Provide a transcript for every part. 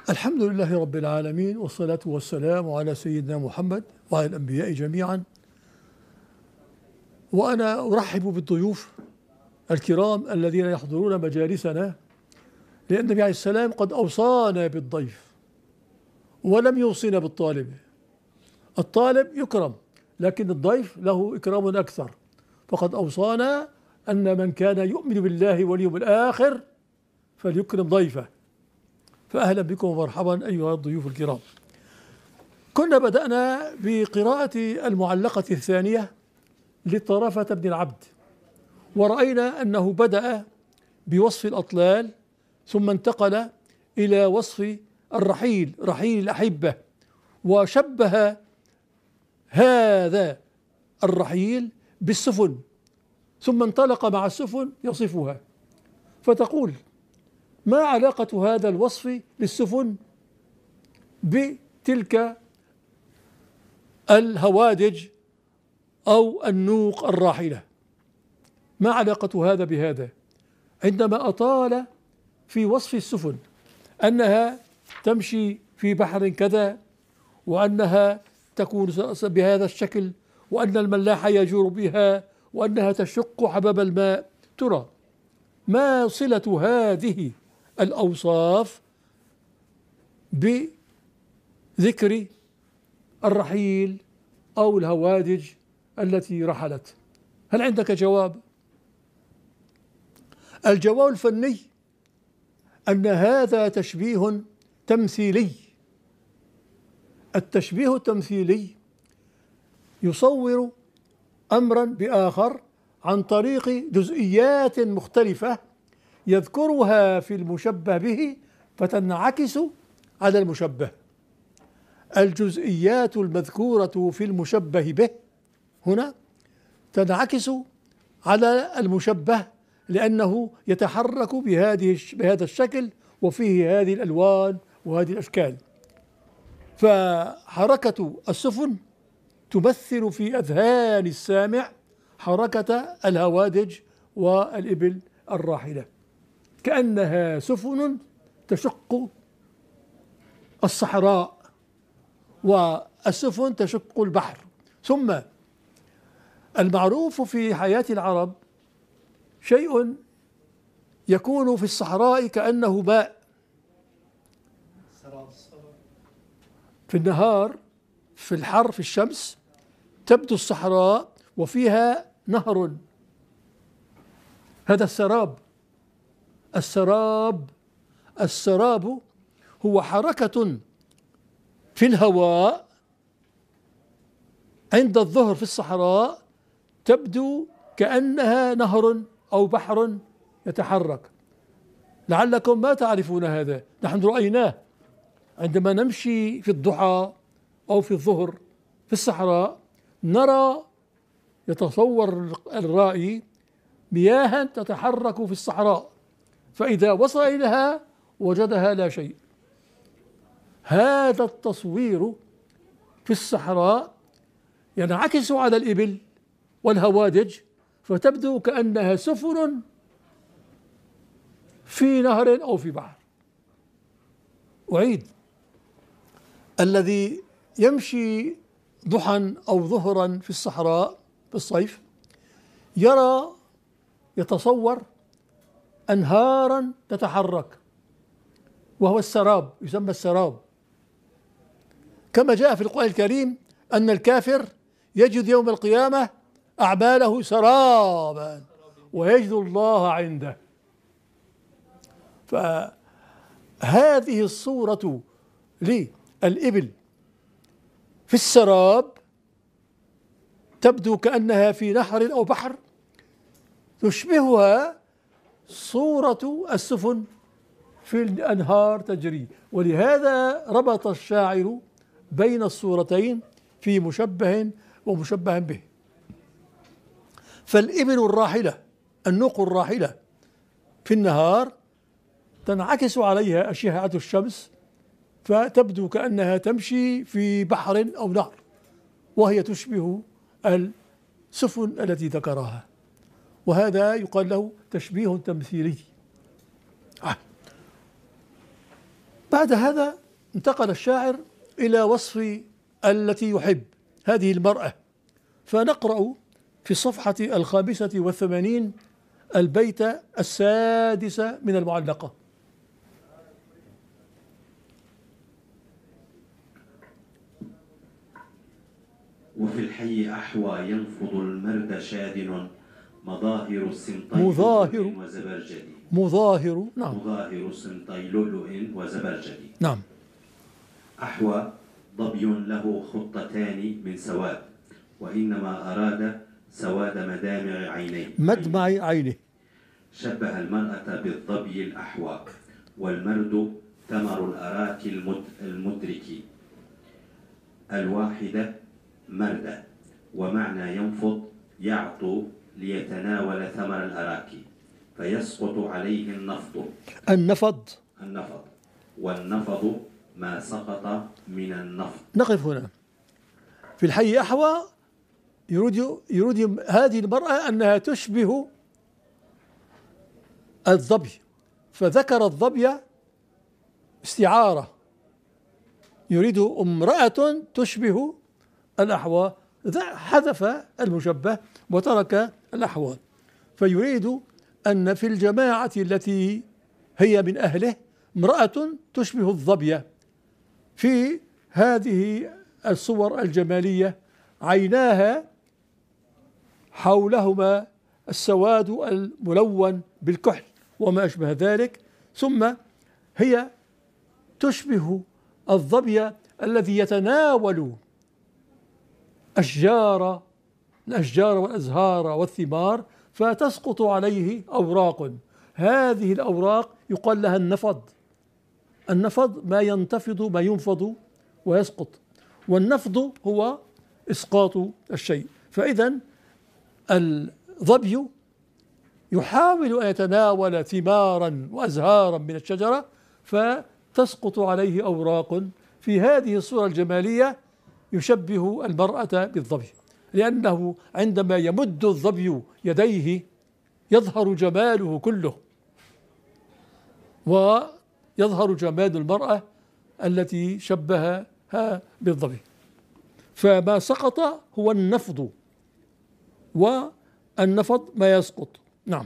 الحمد لله رب العالمين، والصلاة والسلام على سيدنا محمد وعلى الأنبياء جميعا. وأنا أرحب بالضيوف الكرام الذين يحضرون مجالسنا، لأن النبي عليه السلام قد أوصانا بالضيف ولم يوصينا بالطالب. الطالب يكرم، لكن الضيف له إكرام أكثر، فقد أوصانا أن من كان يؤمن بالله واليوم الآخر فليكرم ضيفه. فأهلا بكم ومرحبا أيها الضيوف الكرام. كنا بدأنا بقراءة المعلقة الثانية لطرفة بن العبد، ورأينا أنه بدأ بوصف الأطلال ثم انتقل إلى وصف الرحيل، رحيل الأحبة، وشبه هذا الرحيل بالسفن، ثم انطلق مع السفن يصفها. فتقول: ما علاقة هذا الوصف للسفن بتلك الهوادج أو النوق الراحلة؟ ما علاقة هذا بهذا؟ عندما أطال في وصف السفن أنها تمشي في بحر كذا، وأنها تكون بهذا الشكل، وأن الملاح يجور بها، وأنها تشق حباب الماء، ترى ما صلة هذه الأوصاف بذكر الرحيل أو الهوادج التي رحلت؟ هل عندك جواب؟ الجواب الفني أن هذا تشبيه تمثيلي. التشبيه التمثيلي يصور أمرا بآخر عن طريق جزئيات مختلفة يذكرها في المشبه به فتنعكس على المشبه. الجزئيات المذكورة في المشبه به هنا تنعكس على المشبه، لأنه يتحرك بهذا الشكل، وفيه هذه الألوان وهذه الأشكال. فحركة السفن تمثل في أذهان السامع حركة الهوادج والإبل الراحلة، كأنها سفن تشق الصحراء والسفن تشق البحر. ثم المعروف في حياة العرب شيء يكون في الصحراء كأنه ماء. في النهار في الحر في الشمس تبدو الصحراء وفيها نهر، هذا السراب. السراب هو حركة في الهواء عند الظهر في الصحراء تبدو كأنها نهر أو بحر يتحرك. لعلكم ما تعرفون هذا، نحن رأيناه عندما نمشي في الضحى أو في الظهر في الصحراء، نرى، يتصور الرائي مياها تتحرك في الصحراء، فإذا وصل إليها وجدها لا شيء. هذا التصوير في الصحراء ينعكس على الإبل والهوادج، فتبدو كأنها سفن في نهر أو في بحر. أعيد: الذي يمشي ضحى أو ظهرا في الصحراء في الصيف يتصور أنهارا تتحرك، وهو السراب، يسمى السراب. كما جاء في القرآن الكريم أن الكافر يجد يوم القيامة أعماله سرابا ويجد الله عنده. فهذه الصورة للإبل في السراب تبدو كأنها في نهر أو بحر، تشبهها صورة السفن في الأنهار تجري. ولهذا ربط الشاعر بين الصورتين في مشبه ومشبه به. فالإبل الراحلة، النوق الراحلة في النهار تنعكس عليها أشعة الشمس، فتبدو كأنها تمشي في بحر أو نهر، وهي تشبه السفن التي ذكرها، وهذا يقال له تشبيه تمثيلي. بعد هذا انتقل الشاعر إلى وصف التي يحب هذه المرأة، فنقرأ في الصفحة 85 البيت 6 من المعلقة. وفي الحي أحوى ينفض المرد شادن مظاهر السمطي وزبرجدي. نعم. مظاهر سمطي لؤلؤ وزبرجدي. نعم. أحوى ظبي له خطتان من سواد، وإنما أراد سواد مدامع عينيه. مدمع عينه. شبه المرأة بالظبي الأحوى، والمرد ثمر الأراك المدرك. الواحدة مردة، ومعنى ينفض يعطو ليتناول ثمر الأراك، فيسقط عليه النفض. والنفض ما سقط من النفض. نقف هنا. في الحي أحوى يريد هذه المرأة أنها تشبه الظبي، فذكر الظبي استعارة، يريد امرأة تشبه الأحوى، حذف المشبه وترك الأحوى، فيريد أن في الجماعة التي هي من أهله امرأة تشبه الظبي. في هذه الصور الجمالية عيناها حولهما السواد الملون بالكحل وما أشبه ذلك، ثم هي تشبه الظبي الذي يتناول الأشجار والأزهار والثمار، فتسقط عليه أوراق. هذه الأوراق يقال لها النفض ما ينتفض، ما ينفض ويسقط، والنفض هو إسقاط الشيء. فإذا الظبي يحاول أن يتناول ثمارا وأزهارا من الشجرة فتسقط عليه أوراق. في هذه الصورة الجمالية يشبه المرأة بالظبي، لأنه عندما يمد الظبي يديه يظهر جماله كله، ويظهر جمال المرأة التي شبهها بالظبي. فما سقط هو النفض، والنفض ما يسقط. نعم.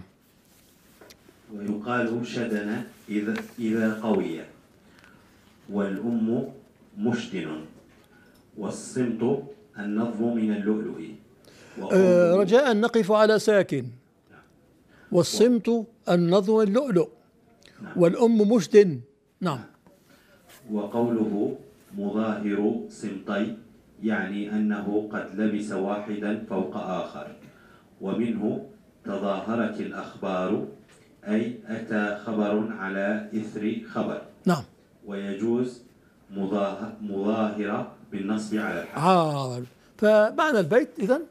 ويقال شدن إذا قوي، والأم مشدن، والصمت النظم من اللؤلؤ. رجاء نقف على ساكن. والصمت النظم اللؤلؤ. والأم مشدن. نعم. وقوله مظاهر سمطي يعني أنه قد لبس واحدا فوق آخر، ومنه تظاهرت الأخبار، أي أتى خبر على إثر خبر. نعم. ويجوز مظاهرة بالنصب على الحال. فمعنى البيت إذن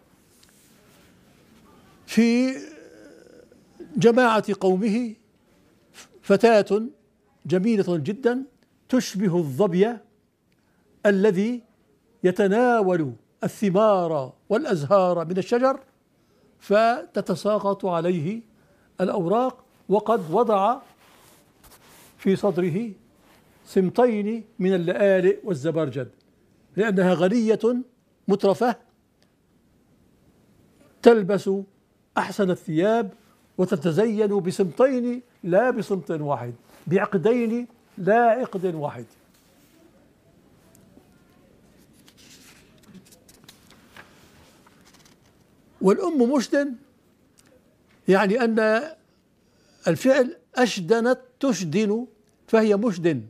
في جماعة قومه فتاة جميلة جدا تشبه الظبي الذي يتناول الثمار والأزهار من الشجر، فتتساقط عليه الأوراق، وقد وضع في صدره سمطين من اللآلئ والزبرجد، لأنها غنية مترفة تلبس أحسن الثياب وتتزين بسمطين لا بسمط واحد، بعقدين لا عقد واحد. والأم مشدن يعني أن الفعل أشدنت تشدن، فهي مشدن،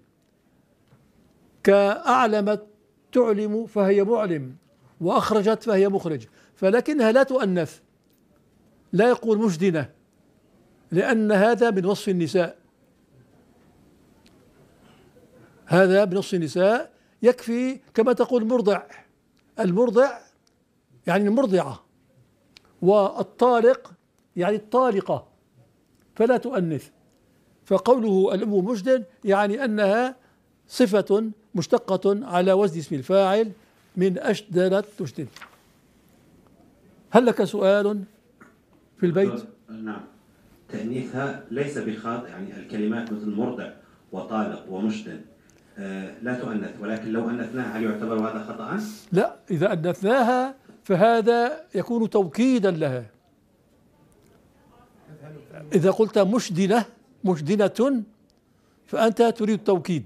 كأعلمت تعلم فهي معلم، وأخرجت فهي مخرج، فلكنها لا تؤنث، لا يقول مشدنة، لأن هذا من وصف النساء، هذا من وصف النساء. يكفي كما تقول مرضع، المرضع يعني المرضعة، والطالق يعني الطالقة، فلا تؤنث. فقوله الأم مشدن يعني أنها صفة مشتقة على وزن اسم الفاعل من أشدنت تشدن. هل لك سؤال في البيت؟ نعم. تأنيثها ليس بخاطئ، يعني الكلمات مثل مرضع وطالق ومشدن لا تؤنث، ولكن لو أنثناها هل يعتبر هذا خطأ؟ لا، إذا أنثناها فهذا يكون توكيدا لها. إذا قلت مشدنة، مشدنة، فأنت تريد التوكيد،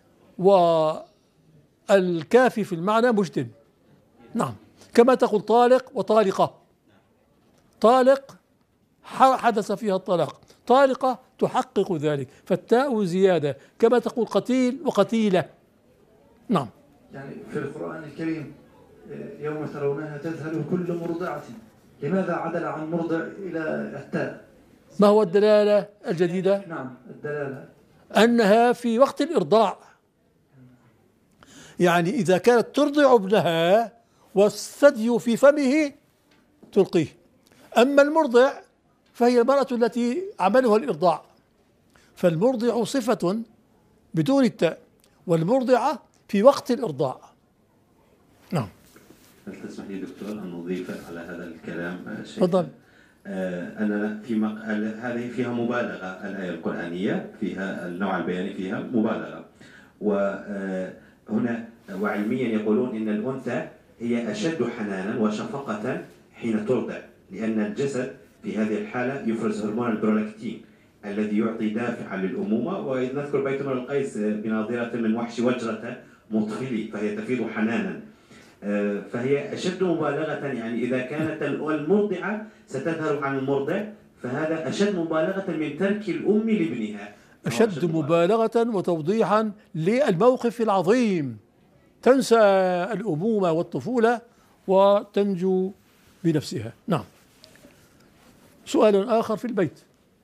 والكافي في المعنى مشدن. نعم، كما تقول طالق وطالقة. طالق حدث فيها الطلاق، طالقة تحقق ذلك، فالتاء زيادة، كما تقول قتيل وقتيلة. نعم. يعني في القرآن الكريم يوم ترونها تذهل كل مرضعة، لماذا عدل عن مرضع إلى التاء؟ ما هو الدلالة الجديدة؟ نعم، الدلالة أنها في وقت الإرضاع، يعني إذا كانت ترضع ابنها والثدي في فمه تلقيه. أما المرضع فهي المرأة التي عملها الإرضاع، فالمرضع صفة بدون التاء، والمرضعة في وقت الإرضاع. نعم. هل تسمح لي دكتور أن أضيف على هذا الكلام شيء؟ تفضل. أن هذه فيها مبالغة، الآية القرآنية فيها النوع البياني فيها مبالغة، وهنا وعلميا يقولون إن الأنثى هي أشد حنانا وشفقة حين ترضع، لأن الجسد في هذه الحالة يفرز هرمون البرولاكتين الذي يعطي دافعا للأمومة. وإذ نذكر بيت امرؤ القيس بناظرة من وحش وجرة مطفلي، فهي تفيض حنانا، فهي أشد مبالغة. يعني إذا كانت المرضعة ستذهل عن المرضع فهذا أشد مبالغة من ترك الأم لابنها، أشد مبالغة وتوضيحا للموقف العظيم، تنسى الأمومة والطفولة وتنجو بنفسها. نعم. سؤال آخر في البيت،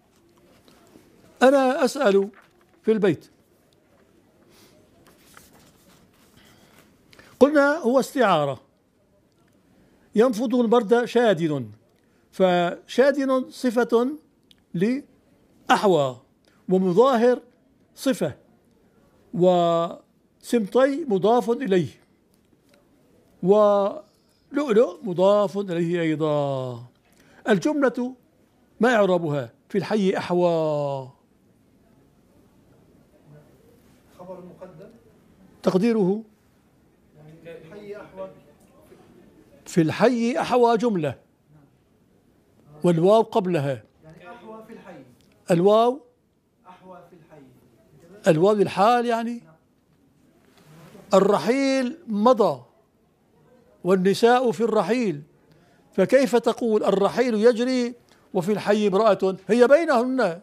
أنا أسأل في البيت، قلنا هو استعارة، ينفض البرد شادن، فشادن صفة لأحوى، ومظاهر صفة، وسمطي مضاف إليه، ولؤلؤ مضاف إليه أيضا. الجملة ما إعرابها في الحي أحوى؟ خبر مقدم تقديره في الحي أحوى جملة، والواو قبلها، يعني أحوى في الحي، الواو أحوى في الحي، الواو الحال، يعني الرحيل مضى والنساء في الرحيل، فكيف تقول الرحيل يجري وفي الحي امرأة هي بينهن؟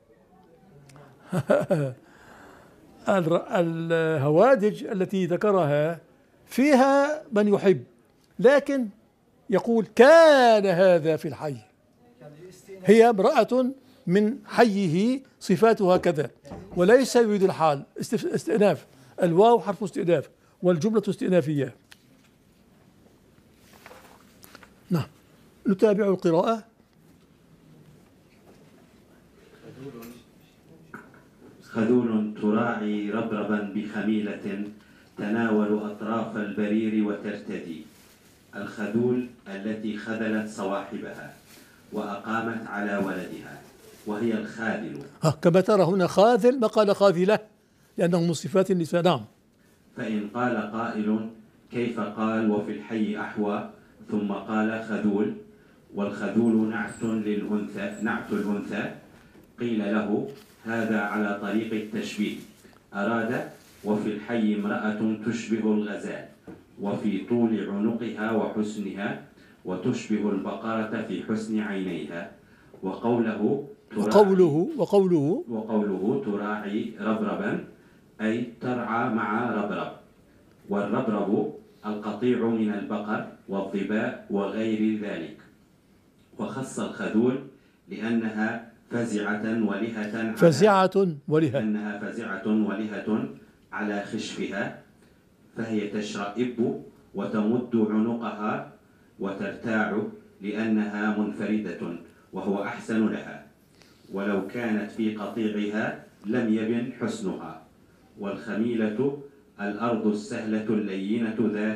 الهوادج التي ذكرها فيها من يحب، لكن يقول كان هذا في الحي، هي امرأة من حيه صفاتها كذا، وليس يريد الحال. استئناف، الواو حرف استئناف والجملة استئنافية. نعم، نتابع القراءة. خذول تراعي ربربا بخميلة تناول أطراف البرير وترتدي. الخذول التي خذلت صواحبها وأقامت على ولدها، وهي الخاذل. كما ترى هنا خاذل، ما قال خاذلة، لأنه من صفات النساء. نعم. فإن قال قائل كيف قال وفي الحي أحوى ثم قال خذول، والخذول نعت للأنثى، نعت الأنثى، قيل له هذا على طريق التشبيه، أراد وفي الحي امرأة تشبه الغزال وفي طول عنقها وحسنها، وتشبه البقرة في حسن عينيها. وقوله تراعي ربربا أي ترعى مع ربرب، والربرب القطيع من البقر والظباء وغير ذلك. وخص الخذول لأنها فزعة ولهة على خشفها، فهي تشرئب وتمد عنقها وترتاع لأنها منفردة وهو أحسن لها، ولو كانت في قطيعها لم يبن حسنها. والخميلة الأرض السهلة اللينة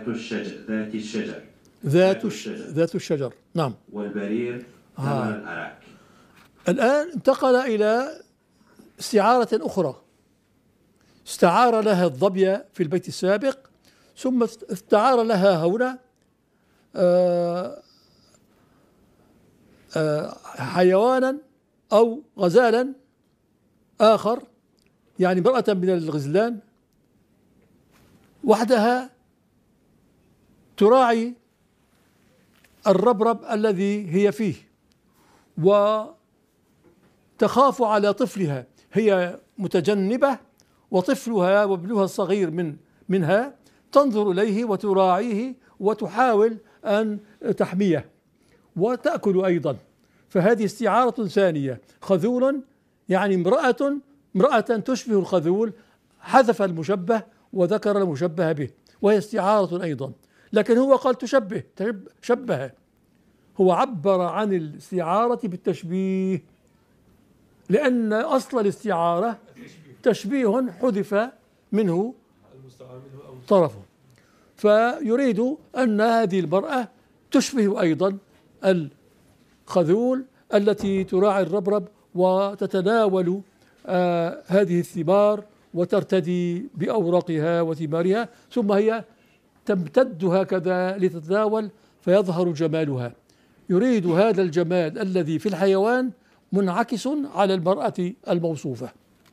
ذات الشجر. نعم. والبرير ثمر الأراك. الآن انتقل إلى استعارة أخرى، استعار لها الظبي في البيت السابق، ثم استعار لها هنا حيوانا أو غزالا آخر، يعني امرأة من الغزلان وحدها تراعي الربرب الذي هي فيه، وتخاف على طفلها، هي متجنبة وطفلها وابنها الصغير منها تنظر إليه وتراعيه وتحاول أن تحميه وتأكل أيضا. فهذه استعارة ثانية. خذول يعني امرأة تشبه الخذول، حذف المشبه وذكر المشبه به، وهي استعارة أيضا. لكن هو قال شبه، هو عبر عن الاستعارة بالتشبيه، لأن أصل الاستعارة تشبيه حذف منه طرفه، فيريد أن هذه المرأة تشبه أيضا الخذول التي تراعي الربرب وتتناول هذه الثمار وترتدي بأوراقها وثمارها، ثم هي تمتد هكذا لتتناول فيظهر جمالها. يريد هذا الجمال الذي في الحيوان منعكس على المرأة الموصوفة.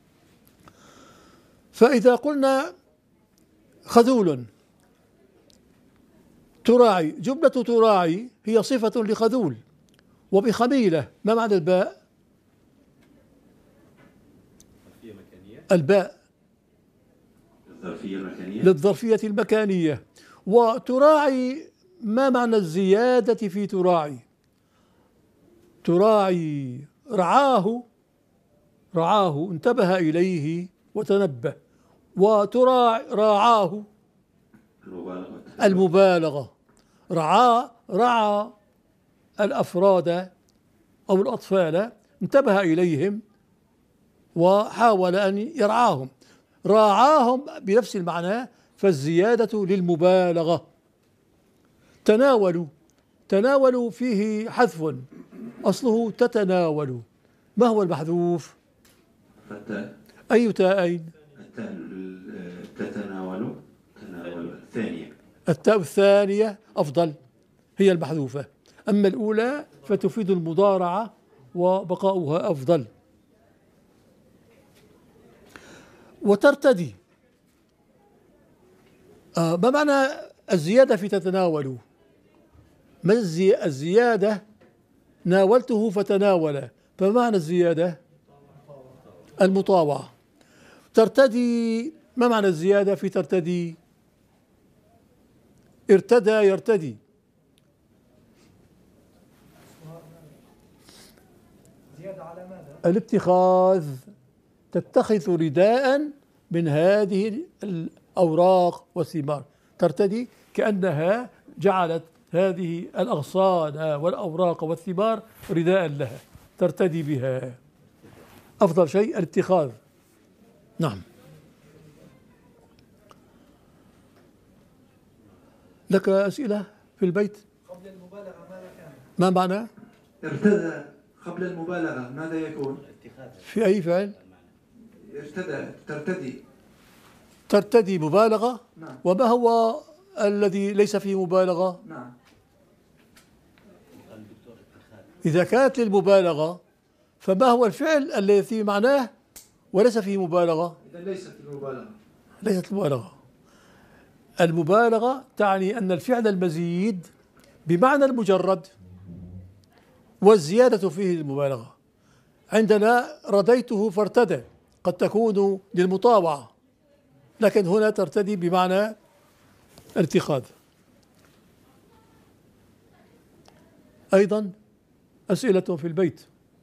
فإذا قلنا خذول تراعي، جملة تراعي هي صفة لخذول، وبخميلة ما معنى الباء؟ الباء للظرفية المكانية. وتراعي ما معنى الزيادة في تراعي؟ تراعي رعاه انتبه إليه وتنبه، راعاه المبالغة، رعى الأفراد أو الأطفال، انتبه إليهم وحاول أن يرعاهم، راعاهم بنفس المعنى، فالزيادة للمبالغة. تناولوا فيه حذف، أصله تتناول. ما هو المحذوف؟ أي تاءين؟ تتناول الثانية. التاء الثانية أفضل، هي المحذوفة، أما الأولى فتفيد المضارعة وبقاؤها أفضل. وترتدي، ما معنى الزيادة في تتناول؟ ما الزيادة؟ ناولته فتناول، فما معنى الزيادة؟ المطاوعة. ترتدي، ما معنى الزيادة في ترتدي؟ ارتدى يرتدي. زيادة على ماذا؟ الاتخاذ، تتخذ رداء من هذه الأوراق والثمار، ترتدي كأنها جعلت هذه الأغصان والأوراق والثمار رداء لها ترتدي بها. أفضل شيء الاتخاذ. نعم. لك أسئلة في البيت؟ قبل المبالغة ماذا كان؟ ما معنى؟ ارتدى قبل المبالغة ماذا يكون؟ في أي فعل؟ ارتدى ترتدي مبالغة. نعم. وما هو الذي ليس فيه مبالغة؟ نعم. إذا كانت للمبالغة فما هو الفعل الذي فيه معناه وليس فيه مبالغة؟ إذا ليست المبالغة. ليست المبالغة. المبالغة تعني أن الفعل المزيد بمعنى المجرد، والزيادة فيه المبالغة. عندنا رديته فارتدى قد تكون للمطاوعة، لكن هنا ترتدي بمعنى ارتخاذ. أيضا أسئلة في البيت؟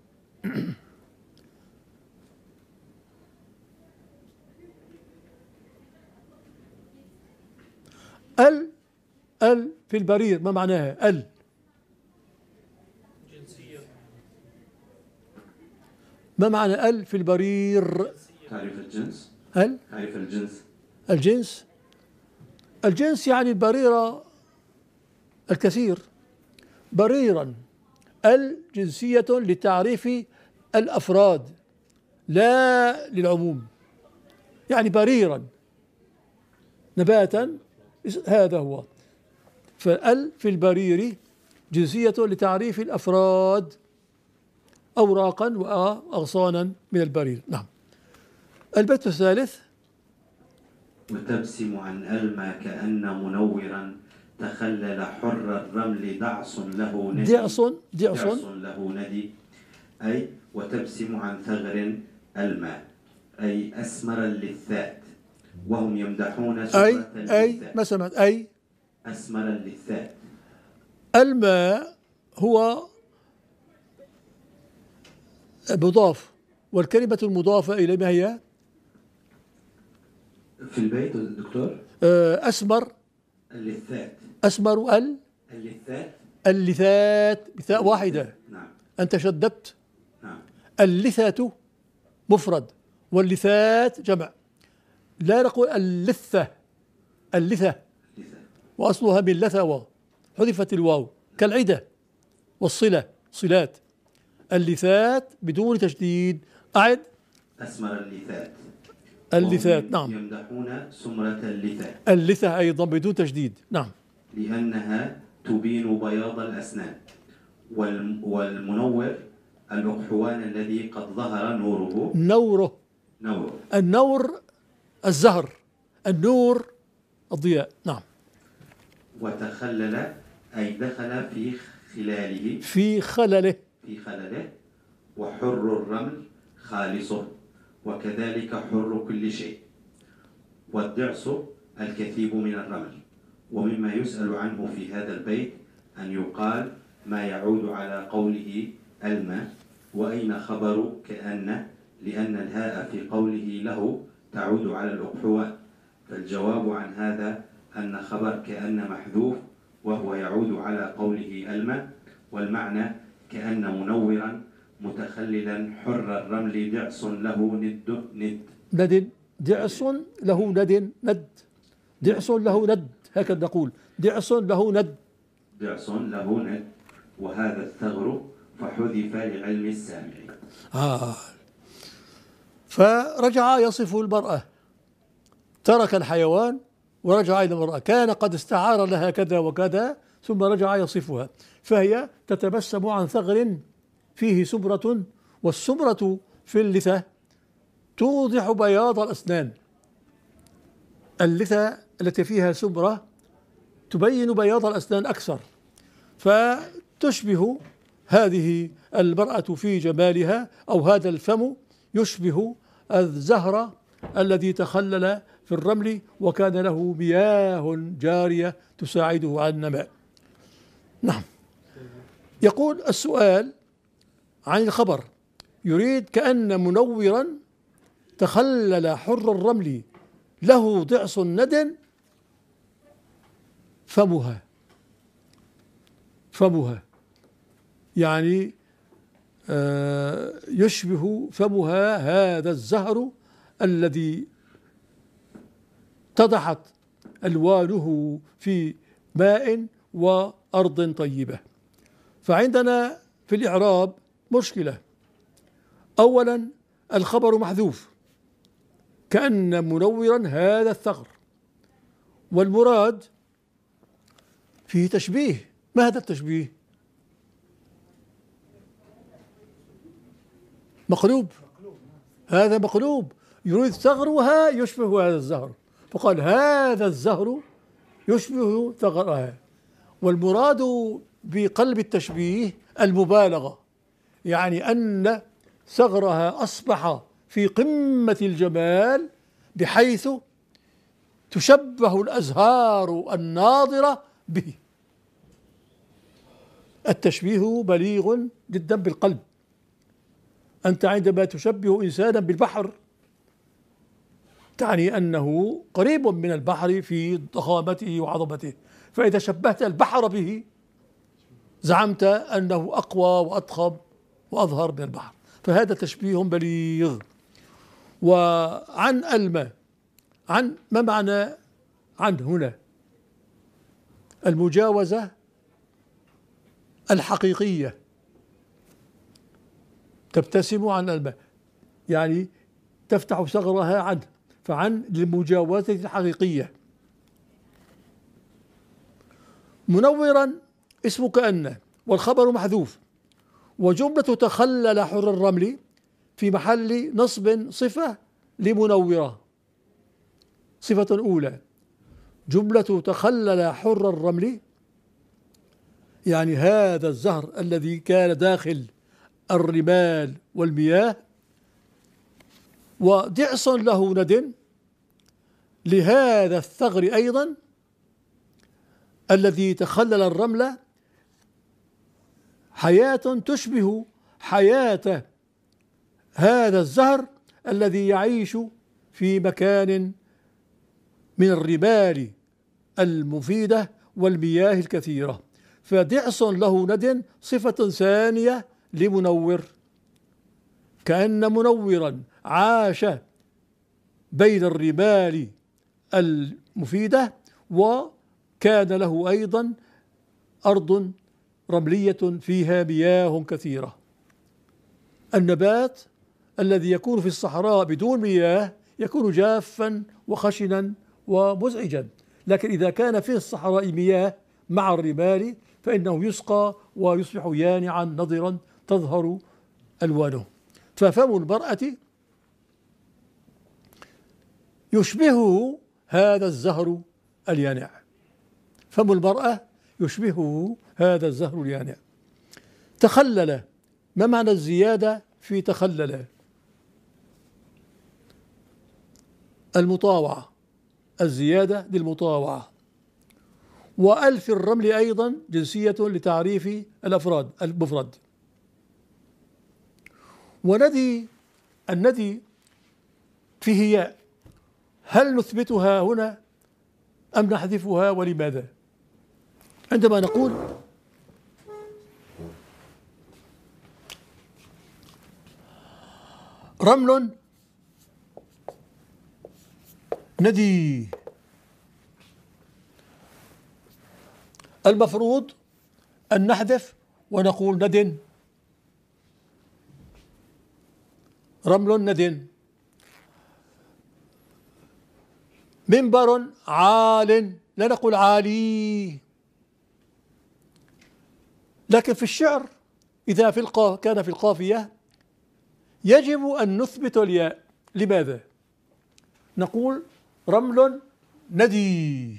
ال في البرير ما معناها؟ ما معنى ال في البرير؟ تعريف الجنس. تعريف الجنس. الجنس يعني البريرة الكثير. بريرا الجنسية لتعريف الأفراد لا للعموم. يعني بريرا نباتا، هذا هو. فال في البرير جنسية لتعريف الأفراد أوراقا وأغصانا من البرير. نعم. البيت الثالث: وتبسم عن ألمى كأن منورا تخلل حر الرمل دعص له ندي. دعص له ندي، أي وتبسم عن ثغر ألمى، أي أسمر اللثات، وهم يمدحون سمرة اللثات. ما سمعت؟ أي أسمر اللثات. الماء هو مضاف، والكلمة المضافة إلى ما هي؟ في البيت دكتور أسمر اللثات. أسمر اللثات بثاء واحدة. نعم. أنت شددت. نعم. اللثة مفرد واللثات جمع. لا نقول اللثة وأصلها من لثوى، حذفت الواو كالعدة والصلة، صلات. اللثات بدون تشديد. أعد: أسمر اللثات. نعم. يمدحون سمرة اللثة. اللثة أيضا بدون تشديد. نعم. لأنها تبين بياض الأسنان. والمنور الأقحوان الذي قد ظهر نوره. النور الزهر، النور الضياء. نعم. وتخلل أي دخل في خلله وحر الرمل خالصه، وكذلك حر كل شيء. والدعس الكثيب من الرمل. ومما يسأل عنه في هذا البيت أن يقال ما يعود على قوله ألمى، وأين خبر كأن، لأن الهاء في قوله له تعود على الأقحوان. فالجواب عن هذا أن خبر كأن محذوف، وهو يعود على قوله ألمى، والمعنى كأن منورا متخللا حر الرمل دعس له ند. دعس له ند. دعس له ند، هكذا نقول: دعس له ند. وهذا الثغر فحذف لعلم السامع. فرجع يصف المرأة، ترك الحيوان ورجع إلى المرأة، كان قد استعار لها كذا وكذا ثم رجع يصفها، فهي تتبسم عن ثغر فيه سمرة، والسمرة في اللثة توضح بياض الأسنان. اللثة التي فيها سمرة تبين بياض الأسنان أكثر، فتشبه هذه المرأة في جمالها، أو هذا الفم يشبه الزهر الذي تخلل في الرمل وكان له مياه جارية تساعده على النماء. نعم. يقول السؤال عن الخبر، يريد كأن منورا تخلل حر الرمل له ضعص ند فمها يعني يشبه فمها هذا الزهر الذي اتضحت ألوانه في ماء وأرض طيبة. فعندنا في الإعراب مشكلة. أولا الخبر محذوف كأن منورا هذا الثغر، والمراد فيه تشبيه. ما هذا التشبيه؟ مقلوب. هذا مقلوب، يريد ثغرها يشبه هذا الزهر، فقال هذا الزهر يشبه ثغرها. والمراد بقلب التشبيه المبالغة، يعني أن ثغرها أصبح في قمة الجمال بحيث تشبه الأزهار الناظرة به. التشبيه بليغ جدا بالقلب. أنت عندما تشبه إنسانا بالبحر تعني أنه قريب من البحر في ضخامته وعظمته، فإذا شبهت البحر به زعمت أنه أقوى وأضخم وأظهر من البحر، فهذا تشبيه بليغ. وعن الماء، عن ما معنى عن هنا؟ المجاوزة الحقيقية. تبتسم عن الماء يعني تفتح ثغرها عنه، فعن للمجاوزة الحقيقية. منورا اسم كأن والخبر محذوف، وجملة تخلل حر الرمل في محل نصب صفة لمنورة. صفة أولى جملة تخلل حر الرمل، يعني هذا الزهر الذي كان داخل الرمال والمياه، ودعص له ند لهذا الثغر أيضا الذي تخلل الرمل، حياة تشبه حياة هذا الزهر الذي يعيش في مكان من الرمال المفيدة والمياه الكثيرة. فدعص له ند صفة ثانية لمنور، كأن منورا عاش بين الرمال المفيدة وكان له أيضا أرض رملية فيها مياه كثيرة. النبات الذي يكون في الصحراء بدون مياه يكون جافا وخشنا ومزعجا، لكن إذا كان في الصحراء مياه مع الرمال فإنه يسقى ويصبح يانعا نضرا تظهر ألوانه. ففم المرأة يشبهه هذا الزهر اليانع، فم المرأة يشبهه هذا الزهر اليانع. تخلل، ما معنى الزيادة في تخلل؟ المطاوعة، الزيادة للمطاوعة. وألف الرمل أيضا جنسية لتعريف الأفراد المفرد. وندي، الندي فيه ياء، هل نثبتها هنا أم نحذفها ولماذا؟ عندما نقول رمل ندي، المفروض أن نحذف ونقول ند، رمل ند. منبر عال، لا نقول عالي. لكن في الشعر إذا كان في القافية يجب أن نثبت الياء. لماذا؟ نقول رمل ندي،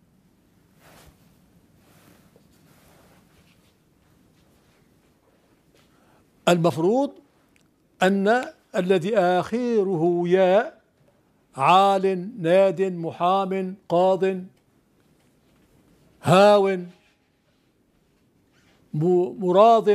المفروض أن الذي آخره ياء عال ناد محام قاض هاو مراض،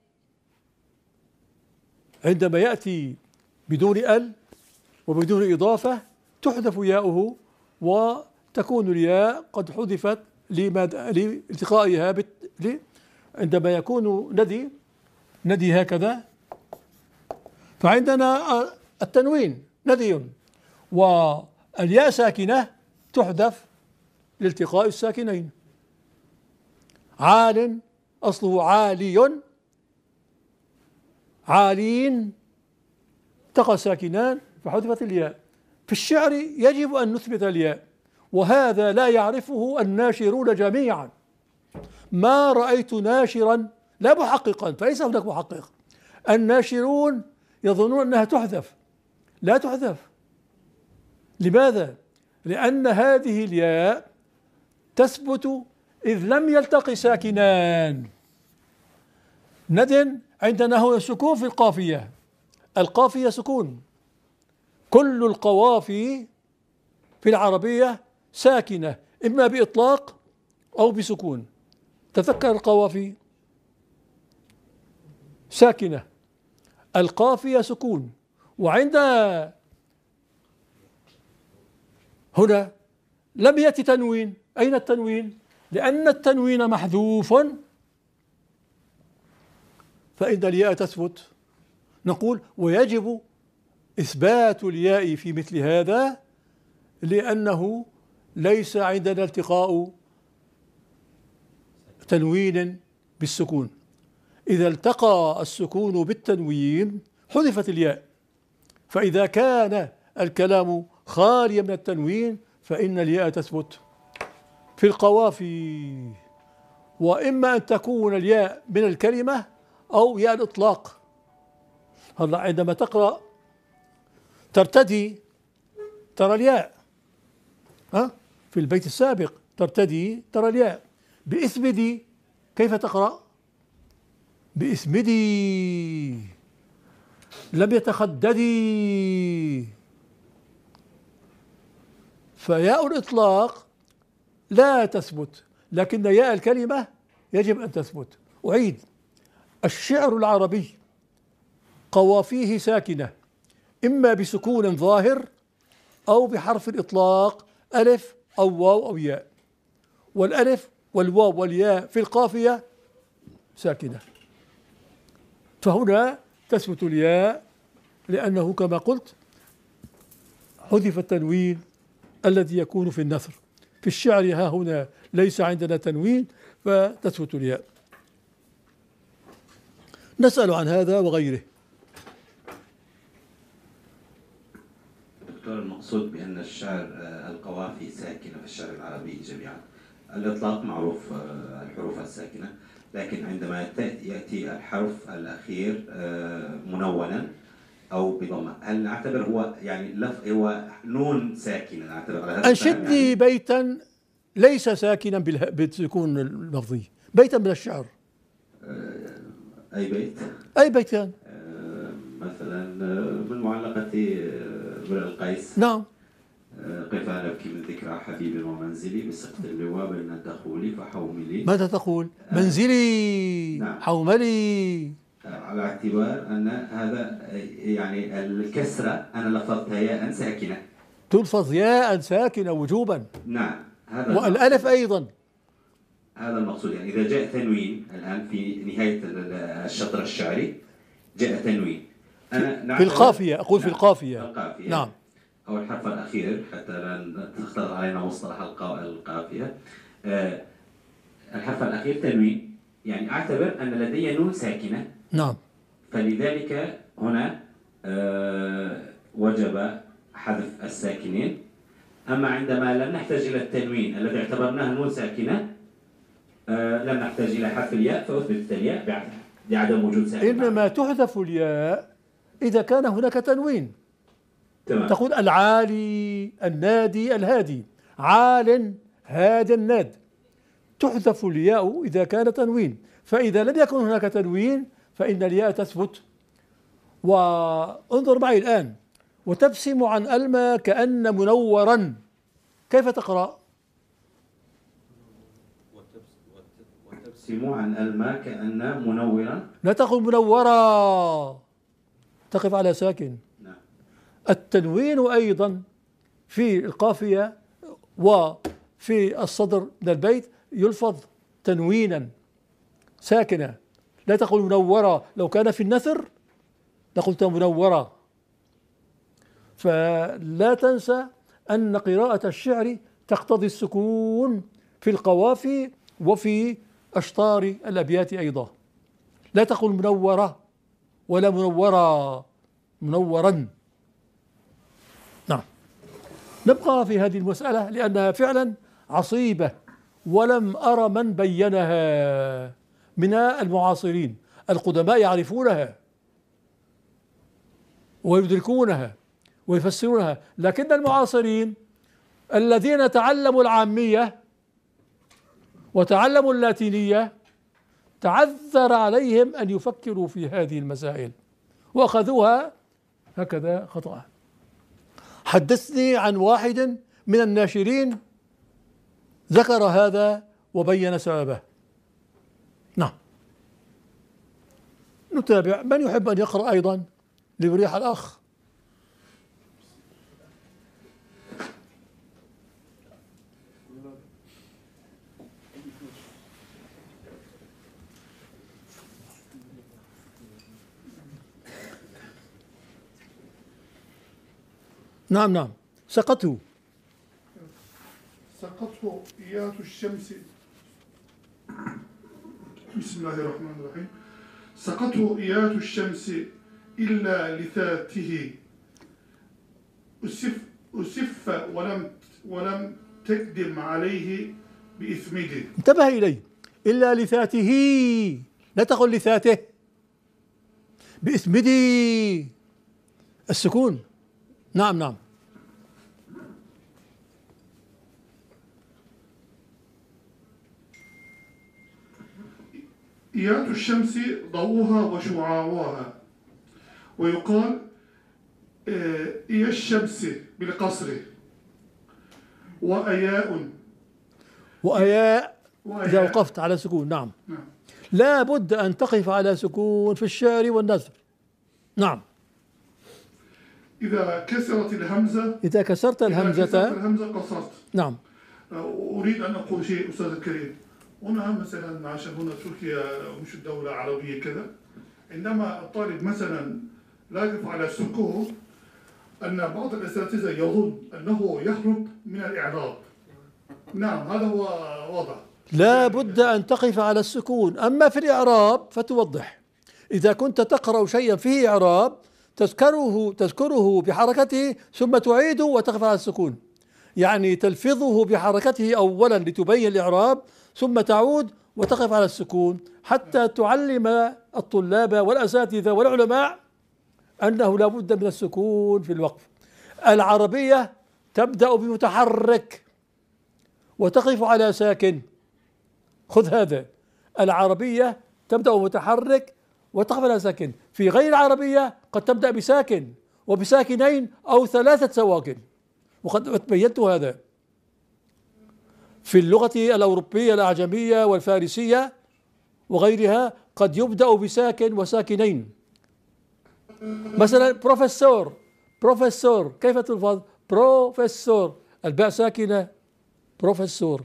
عندما يأتي بدون ال وبدون إضافة تحذف ياؤه، وتكون الياء قد حذفت لالتقائها عندما يكون ندي هكذا. فعندنا التنوين ندي، والياء ساكنة تحذف لالتقاء الساكنين. عال أصله عالي، عالين التقى ساكنان فحذفت الياء. في الشعر يجب أن نثبت الياء، وهذا لا يعرفه الناشرون جميعا. ما رأيت ناشرا، لا محققا فليس هناك محقق، الناشرون يظنون أنها تحذف، لا تحذف. لماذا؟ لأن هذه الياء تثبت إذ لم يلتقي ساكنان. ند عندنا هو سكون في القافية، القافية سكون، كل القوافي في العربية ساكنة إما بإطلاق أو بسكون. تذكر القوافي ساكنة، القافية سكون. وعند هنا لم يأتي تنوين. أين التنوين؟ لأن التنوين محذوف، فإن الياء تثبت. نقول ويجب إثبات الياء في مثل هذا، لأنه ليس عندنا التقاء تنوين بالسكون. إذا التقى السكون بالتنوين حذفت الياء. فإذا كان الكلام خالية من التنوين فإن الياء تثبت في القوافي. وإما أن تكون الياء من الكلمة أو ياء الإطلاق. هلا عندما تقرأ ترتدي ترى الياء، في البيت السابق ترتدي ترى الياء. بإثمدي كيف تقرأ؟ بإثمدي. لم يتخددي. فياء الإطلاق لا تثبت، لكن ياء الكلمة يجب أن تثبت. أعيد: الشعر العربي قوافيه ساكنة إما بسكون ظاهر أو بحرف الإطلاق ألف أو واو أو ياء، والألف والواو والياء في القافية ساكنة. فهنا تثبت الياء لأنه كما قلت حذف التنوين الذي يكون في النثر. في الشعر ها هنا ليس عندنا تنوين فتثبت الياء. نسأل عن هذا وغيره. دكتور، المقصود بأن الشعر القوافي ساكنة في الشعر العربي جميعا. الإطلاق معروف الحروف الساكنة، لكن عندما يأتي الحرف الأخير منونا أو بضمة، هل نعتبر هو يعني هو نون ساكنة نعتبر على هذا؟ أنشدني يعني بيتا ليس ساكنا بالسكون اللفظي، بيتا من الشعر. أي بيت؟ أي بيتان؟ مثلا من معلقة امرئ القيس. نعم. قف نبكي من ذكرى حبيب ومنزلي بسقط اللواء بين الدخول فحوملي. ماذا تقول؟ منزلي. نعم. حوملي. على اعتبار أن هذا يعني الكسرة أنا لفظتها ياء ساكنة، تلفظ ياء ساكنة وجوبا. نعم. هذا والألف أيضا. هذا المقصود. يعني إذا جاء تنوين الآن في نهاية الشطر الشعري جاء تنوين، أنا في القافية أقول. نعم. في القافية. القافية. نعم. أو الحرف الأخير حتى لا تختلط علينا مصطلح القافية. الحرف الأخير تنوين، يعني أعتبر أن لدي نون ساكنة. نعم. فلذلك هنا وجب حذف الساكنين. أما عندما لم نحتاج إلى التنوين الذي اعتبرناه نون ساكنة، لم نحتاج إلى حذف الياء فأثبت الياء بعدم وجود ساكن. إنما تحذف الياء إذا كان هناك تنوين. تمام. تقول العالي النادي الهادي، عال هاد الناد. تحذف الياء إذا كان تنوين، فإذا لم يكن هناك تنوين فإن الياء تثبت. وانظر معي الآن: وتبسم عن ألمى كأن منورا، كيف تقرأ؟ وتبسم عن ألمى كأن منورا. لا تقل منورا، تقف على ساكن. نعم. التنوين أيضا في القافية وفي الصدر من البيت يلفظ تنوينا ساكنا. لا تقل منورة، لو كان في النثر لقلت منورة. فلا تنسى أن قراءة الشعر تقتضي السكون في القوافي وفي أشطار الأبيات أيضا. لا تقل منورة ولا منورة، منورا. نعم. نبقى في هذه المسألة لأنها فعلا عصيبة، ولم أرى من بينها من المعاصرين. القدماء يعرفونها ويدركونها ويفسرونها، لكن المعاصرين الذين تعلموا العامية وتعلموا اللاتينية تعذر عليهم أن يفكروا في هذه المسائل وأخذوها هكذا خطأ. حدثني عن واحد من الناشرين ذكر هذا وبين سببه. نعم. نتابع. من يحب أن يقرأ أيضا ليريح الأخ؟ نعم نعم. سقطه إيات الشمس. بسم الله الرحمن الرحيم. سقطه إيات الشمس إلا لثاته أسف ولم تقدم عليه بإثمده. انتبه إليه، إلا لذاته، لا تقل لذاته، بإثمده السكون. نعم نعم. إيات الشمس ضوءها وشعاعها، ويقال إيا الشمس بالقصر، وأياء إذا وقفت على سكون. نعم. لا بد أن تقف على سكون في الشعر والنثر. نعم. إذا كسرت الهمزة، إذا كسرت الهمزة قصرت. نعم. أريد أن أقول شيء أستاذ الكريم. هنا مثلا عشان هنا تركيا مش دولة عربية كذا، عندما الطالب مثلا لا يقف على سكون، أن بعض الأساتذة يظن أنه يهرب من الإعراب. نعم، هذا هو وضع. لا بد أن تقف على السكون. أما في الإعراب فتوضح. إذا كنت تقرأ شيئا فيه إعراب تذكره بحركته ثم تعيده وتقف على السكون، يعني تلفظه بحركته أولا لتبين الإعراب ثم تعود وتقف على السكون حتى تعلم الطلاب والأساتذة والعلماء أنه لا بد من السكون في الوقف. العربية تبدأ بمتحرك وتقف على ساكن. خذ هذا، العربية تبدأ بمتحرك وتقف على ساكن. في غير العربية قد تبدأ بساكن وبساكنين أو 3 سواكن، وقد بينت هذا. في اللغة الأوروبية الأعجمية والفارسية وغيرها قد يبدأ بساكن وساكنين. مثلا بروفيسور كيف تلفظ؟ بروفيسور، الباء ساكنة، بروفيسور.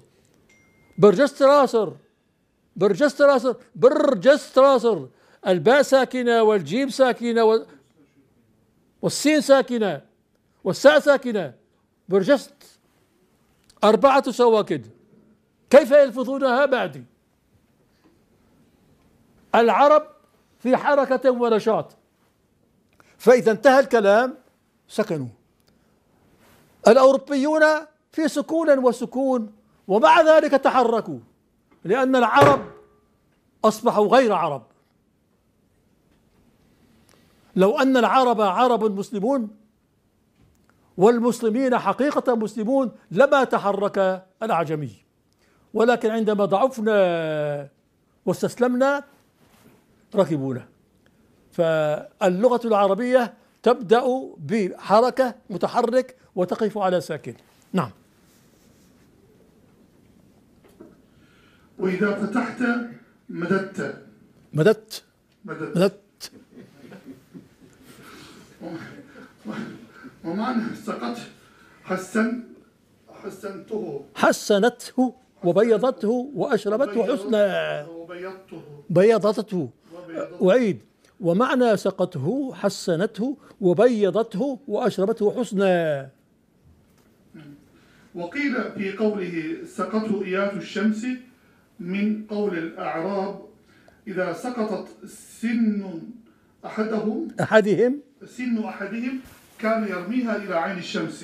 برجستراسر، الباء ساكنة والجيم ساكنة والسين ساكنة والساء ساكنة. برجست 4 سواكن، كيف يلفظونها بعدي؟ العرب في حركة ونشاط، فإذا انتهى الكلام سكنوا. الأوروبيون في سكون وسكون ومع ذلك تحركوا، لأن العرب أصبحوا غير عرب. لو أن العرب عرب مسلمون والمسلمين حقيقة مسلمون لما تحرك الأعجمي، ولكن عندما ضعفنا واستسلمنا ركبونا. فاللغة العربية تبدأ بحركة متحرك وتقف على ساكن. نعم. وإذا فتحت مددت. ومعنى سقط حسنته وبيضته وأشربته حسنا. بيضته. أعيد. ومعنى سقته حسنته وبيضته وأشربته حسنا. وقيل في قوله سقته إيات الشمس من قول الأعراب إذا سقطت سن أحدهم كان يرميها إلى عين الشمس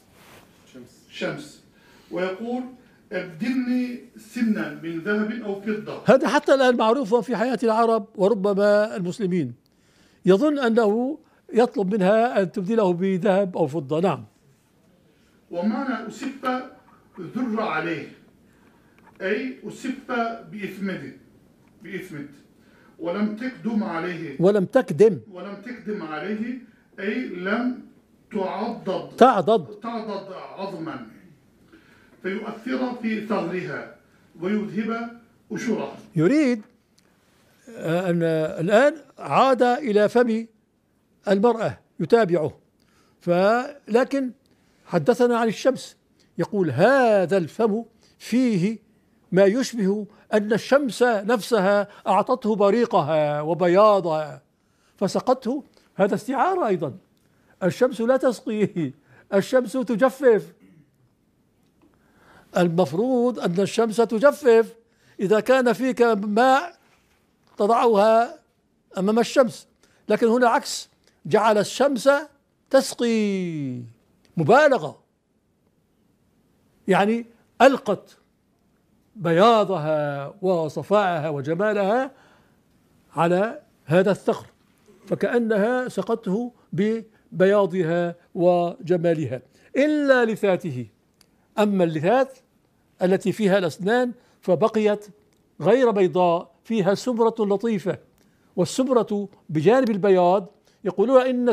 ويقول ابدلني سنا من ذهب أو فضة. هذا حتى الآن معروف في حياة العرب وربما المسلمين، يظن أنه يطلب منها أن تبدله بذهب أو فضة. نعم. ومعنى أسب ذر عليه أي أسب بإثمد ولم تقدم عليه أي لم تعضد عظما فيؤثر في ثغرها ويذهب أشرها. يريد أن الآن عاد إلى فم المرأة يتابعه، لكن حدثنا عن الشمس، يقول هذا الفم فيه ما يشبه أن الشمس نفسها أعطته بريقها وبياضها فسقته. هذا استعارة أيضا. الشمس لا تسقيه، الشمس تجفف. المفروض أن الشمس تجفف. إذا كان فيك ماء تضعها أمام الشمس، لكن هنا عكس، جعل الشمس تسقي، مبالغة. يعني ألقت بياضها وصفاءها وجمالها على هذا الثغر، فكأنها سقته ببياضها وجمالها، إلا لثاته. أما اللثات التي فيها الأسنان فبقيت غير بيضاء، فيها سمرة لطيفة، والسمرة بجانب البياض يقولون إن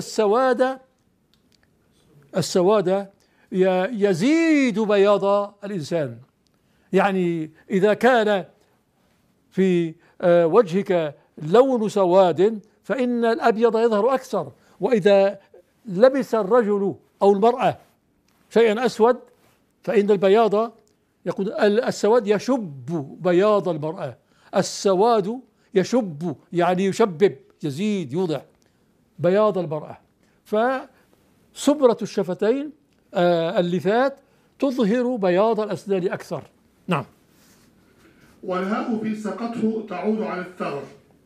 السواد يزيد بياض الإنسان. يعني إذا كان في وجهك لون سواد فإن الأبيض يظهر أكثر، وإذا لبس الرجل أو المرأة شيئا أسود فإن البياض يقول السواد يشب بياض المرأة، السواد يشب يعني يشبب، يزيد يوضح بياض المرأة. فسمرة الشفتين اللثات تظهر بياض الأسنان أكثر. نعم. والهاء في سقطه تعود على الثغر،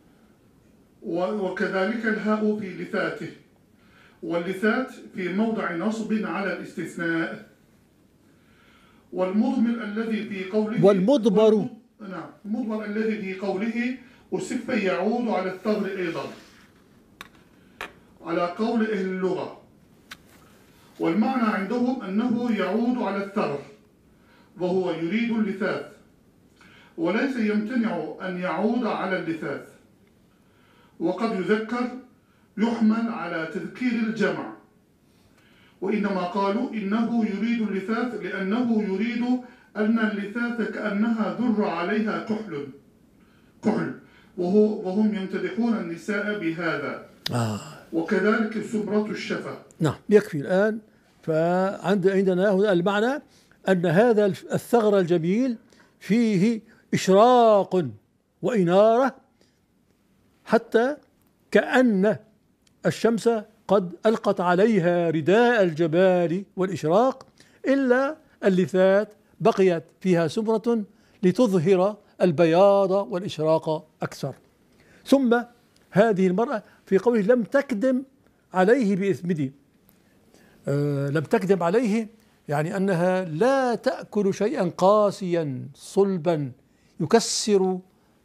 وكذلك الهاء في لثاته، واللثات في موضع نصب على الاستثناء. والمضمر الذي في قوله نعم، المضمر الذي في قوله وسف يعود على الثغر أيضا على قول أهل اللغة، والمعنى عندهم أنه يعود على الثغر وهو يريد اللثات، وليس يمتنع أن يعود على اللثات. وقد يذكر يحمل على تذكير الجمع، وإنما قالوا إنه يريد اللثات لأنه يريد أن اللثات كأنها در عليها كحل وهم يمتدحون النساء بهذا. وكذلك سمرة الشفة. نعم، يكفي الآن. فعندنا هنا المعنى أن هذا الثغر الجميل فيه إشراق وإنارة، حتى كأن الشمس قد ألقت عليها رداء الجمال والإشراق، إلا اللثات بقيت فيها سمرة لتظهر البياض والإشراق أكثر. ثم هذه المرأة في قوله لم تكدم عليه بإثمد، لم تكدم عليه يعني أنها لا تأكل شيئا قاسيا صلبا يكسر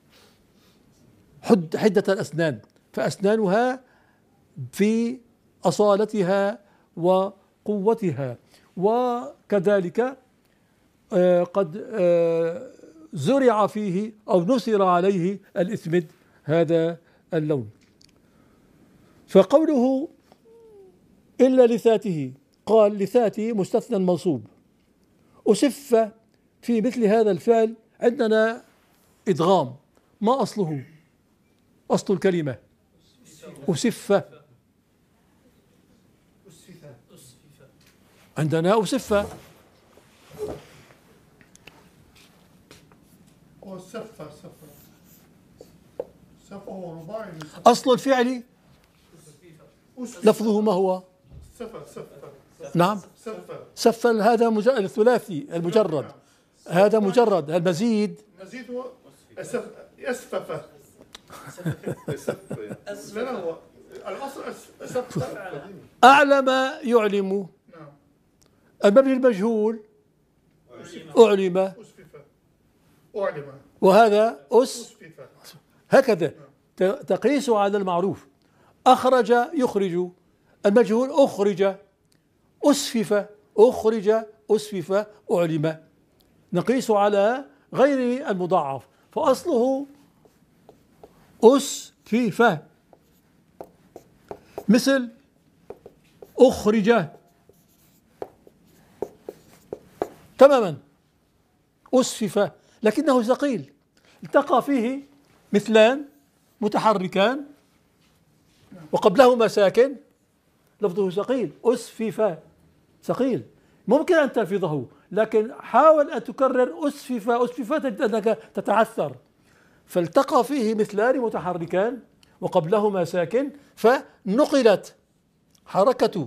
حدة الأسنان، فأسنانها في أصالتها وقوتها. وكذلك قد زرع فيه أو نثر عليه الإثمد هذا اللون. فقوله إلا لثاته، قال لثاته مستثنى منصوب. أسف في مثل هذا الفعل عندنا إدغام، ما أصله؟ أصل الكلمة أسف، عندنا أسف. أصل الفعل لفظه ما هو؟ نعم، سف. هذا الثلاثي المجرد، هذا مجرد. المزيد هو أسفف. لا هو الأصل أسفف. أعلم يعلم، المبني المجهول أعلم، وهذا هكذا تقيس على المعروف. أخرج يخرج، المجهول أخرج، أسفف أخرج، أسفف أعلم، نقيس على غير المضاعف، فأصله أسفف. مثل أخرج تماما أسفف، لكنه ثقيل، التقى فيه مثلان متحركان وقبلهما ساكن، لفظه ثقيل. أسفف ثقيل، ممكن أن تلفظه، لكن حاول أن تكرر أسفف أسفف تجد أنك تتعثر. فالتقى فيه مثلان متحركان وقبلهما ساكن، فنقلت حركة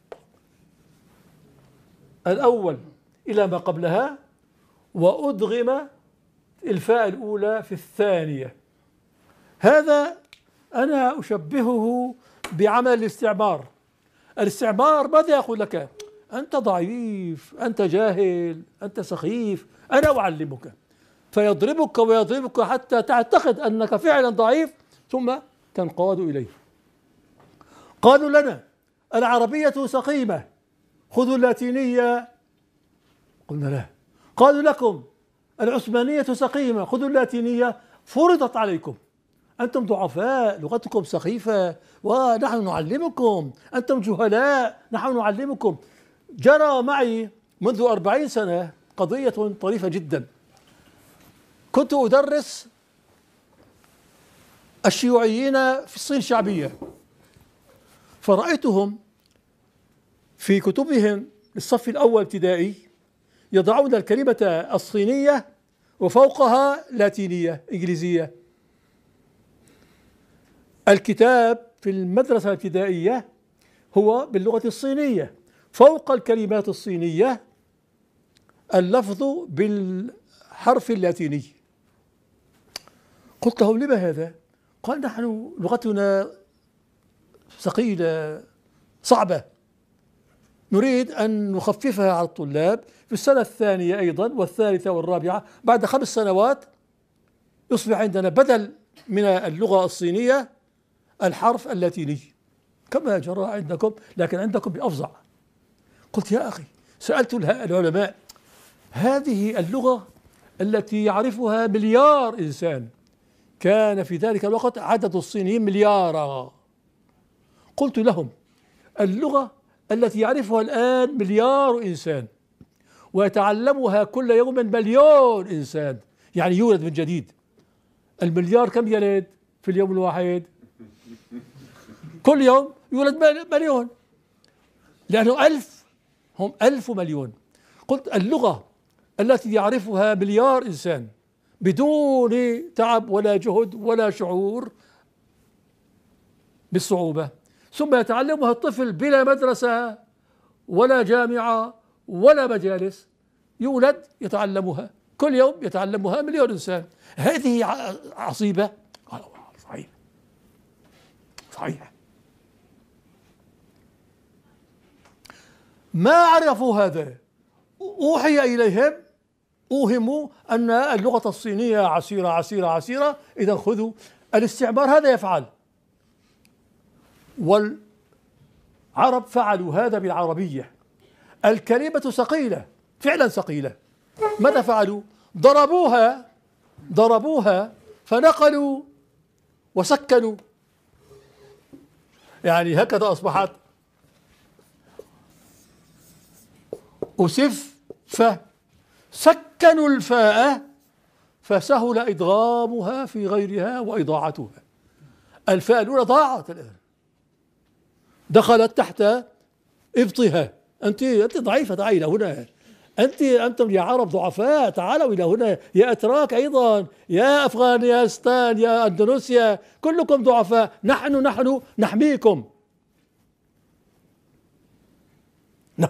الأول إلى ما قبلها، وأدغم الفاء الأولى في الثانية. هذا أنا أشبهه بعمل الاستعمار. الاستعمار ماذا يقول لك؟ أنت ضعيف، أنت جاهل، أنت سخيف، أنا أعلمك. فيضربك ويضربك حتى تعتقد أنك فعلا ضعيف، ثم تنقاد إليه. قالوا لنا العربية سقيمة، خذوا اللاتينية. قلنا لا. قالوا لكم العثمانية سقيمة، خذوا اللاتينية. فرضت عليكم، أنتم ضعفاء، لغتكم سخيفة، ونحن نعلمكم. أنتم جهلاء، نحن نعلمكم. جرى معي منذ 40 سنة قضية طريفة جدا. كنت أدرس الشيوعيين في الصين الشعبية، فرأيتهم في كتبهم للصف الأول ابتدائي يضعون الكلمة الصينية وفوقها لاتينية إنجليزية. الكتاب في المدرسة الابتدائية هو باللغة الصينية، فوق الكلمات الصينية اللفظ بالحرف اللاتيني. قلت لهم لما هذا؟ قال نحن لغتنا ثقيلة صعبة، نريد أن نخففها على الطلاب. في السنة الثانية أيضا والثالثة والرابعة بعد 5 سنوات يصبح عندنا بدل من اللغة الصينية الحرف اللاتيني كما جرى عندكم، لكن عندكم بأفظع. قلت يا أخي، سألت العلماء، هذه اللغة التي يعرفها مليار إنسان، كان في ذلك الوقت عدد الصينيين مليارا. قلت لهم اللغة التي يعرفها الآن مليار إنسان ويتعلمها كل يوم 1,000,000 إنسان، يعني يولد من جديد. المليار كم يلد في اليوم الواحد؟ كل يوم يولد 1,000,000، لأنه 1000 هم 1000 ومليون. قلت اللغة التي يعرفها مليار إنسان بدون تعب ولا جهد ولا شعور بالصعوبة، ثم يتعلمها الطفل بلا مدرسة ولا جامعة ولا مجالس، يولد يتعلمها كل يوم، يتعلمها 1,000,000 إنسان. هذه عصيبة؟ قال صحيح صحيح. ما عرفوا هذا، أوحي إليهم، أوهموا أن اللغة الصينية عسيرة عسيرة عسيرة، إذا خذوا. الاستعمار هذا يفعل، والعرب فعلوا هذا بالعربية. الكلمة ثقيلة، فعلا ثقيلة. ماذا فعلوا؟ ضربوها فنقلوا وسكنوا، يعني هكذا أصبحت أسف سكنوا الفاء فسهل إدغامها في غيرها وإضاعتها. الفاء الأولى ضاعت الآن، دخلت تحت إبطها. أنت ضعيفة، تعالي إلى هنا. أنتم يا عرب ضعفاء، تعالوا إلى هنا. يا أتراك أيضا، يا أفغانستان، يا أندونيسيا، كلكم ضعفاء. نحن نحميكم. نعم.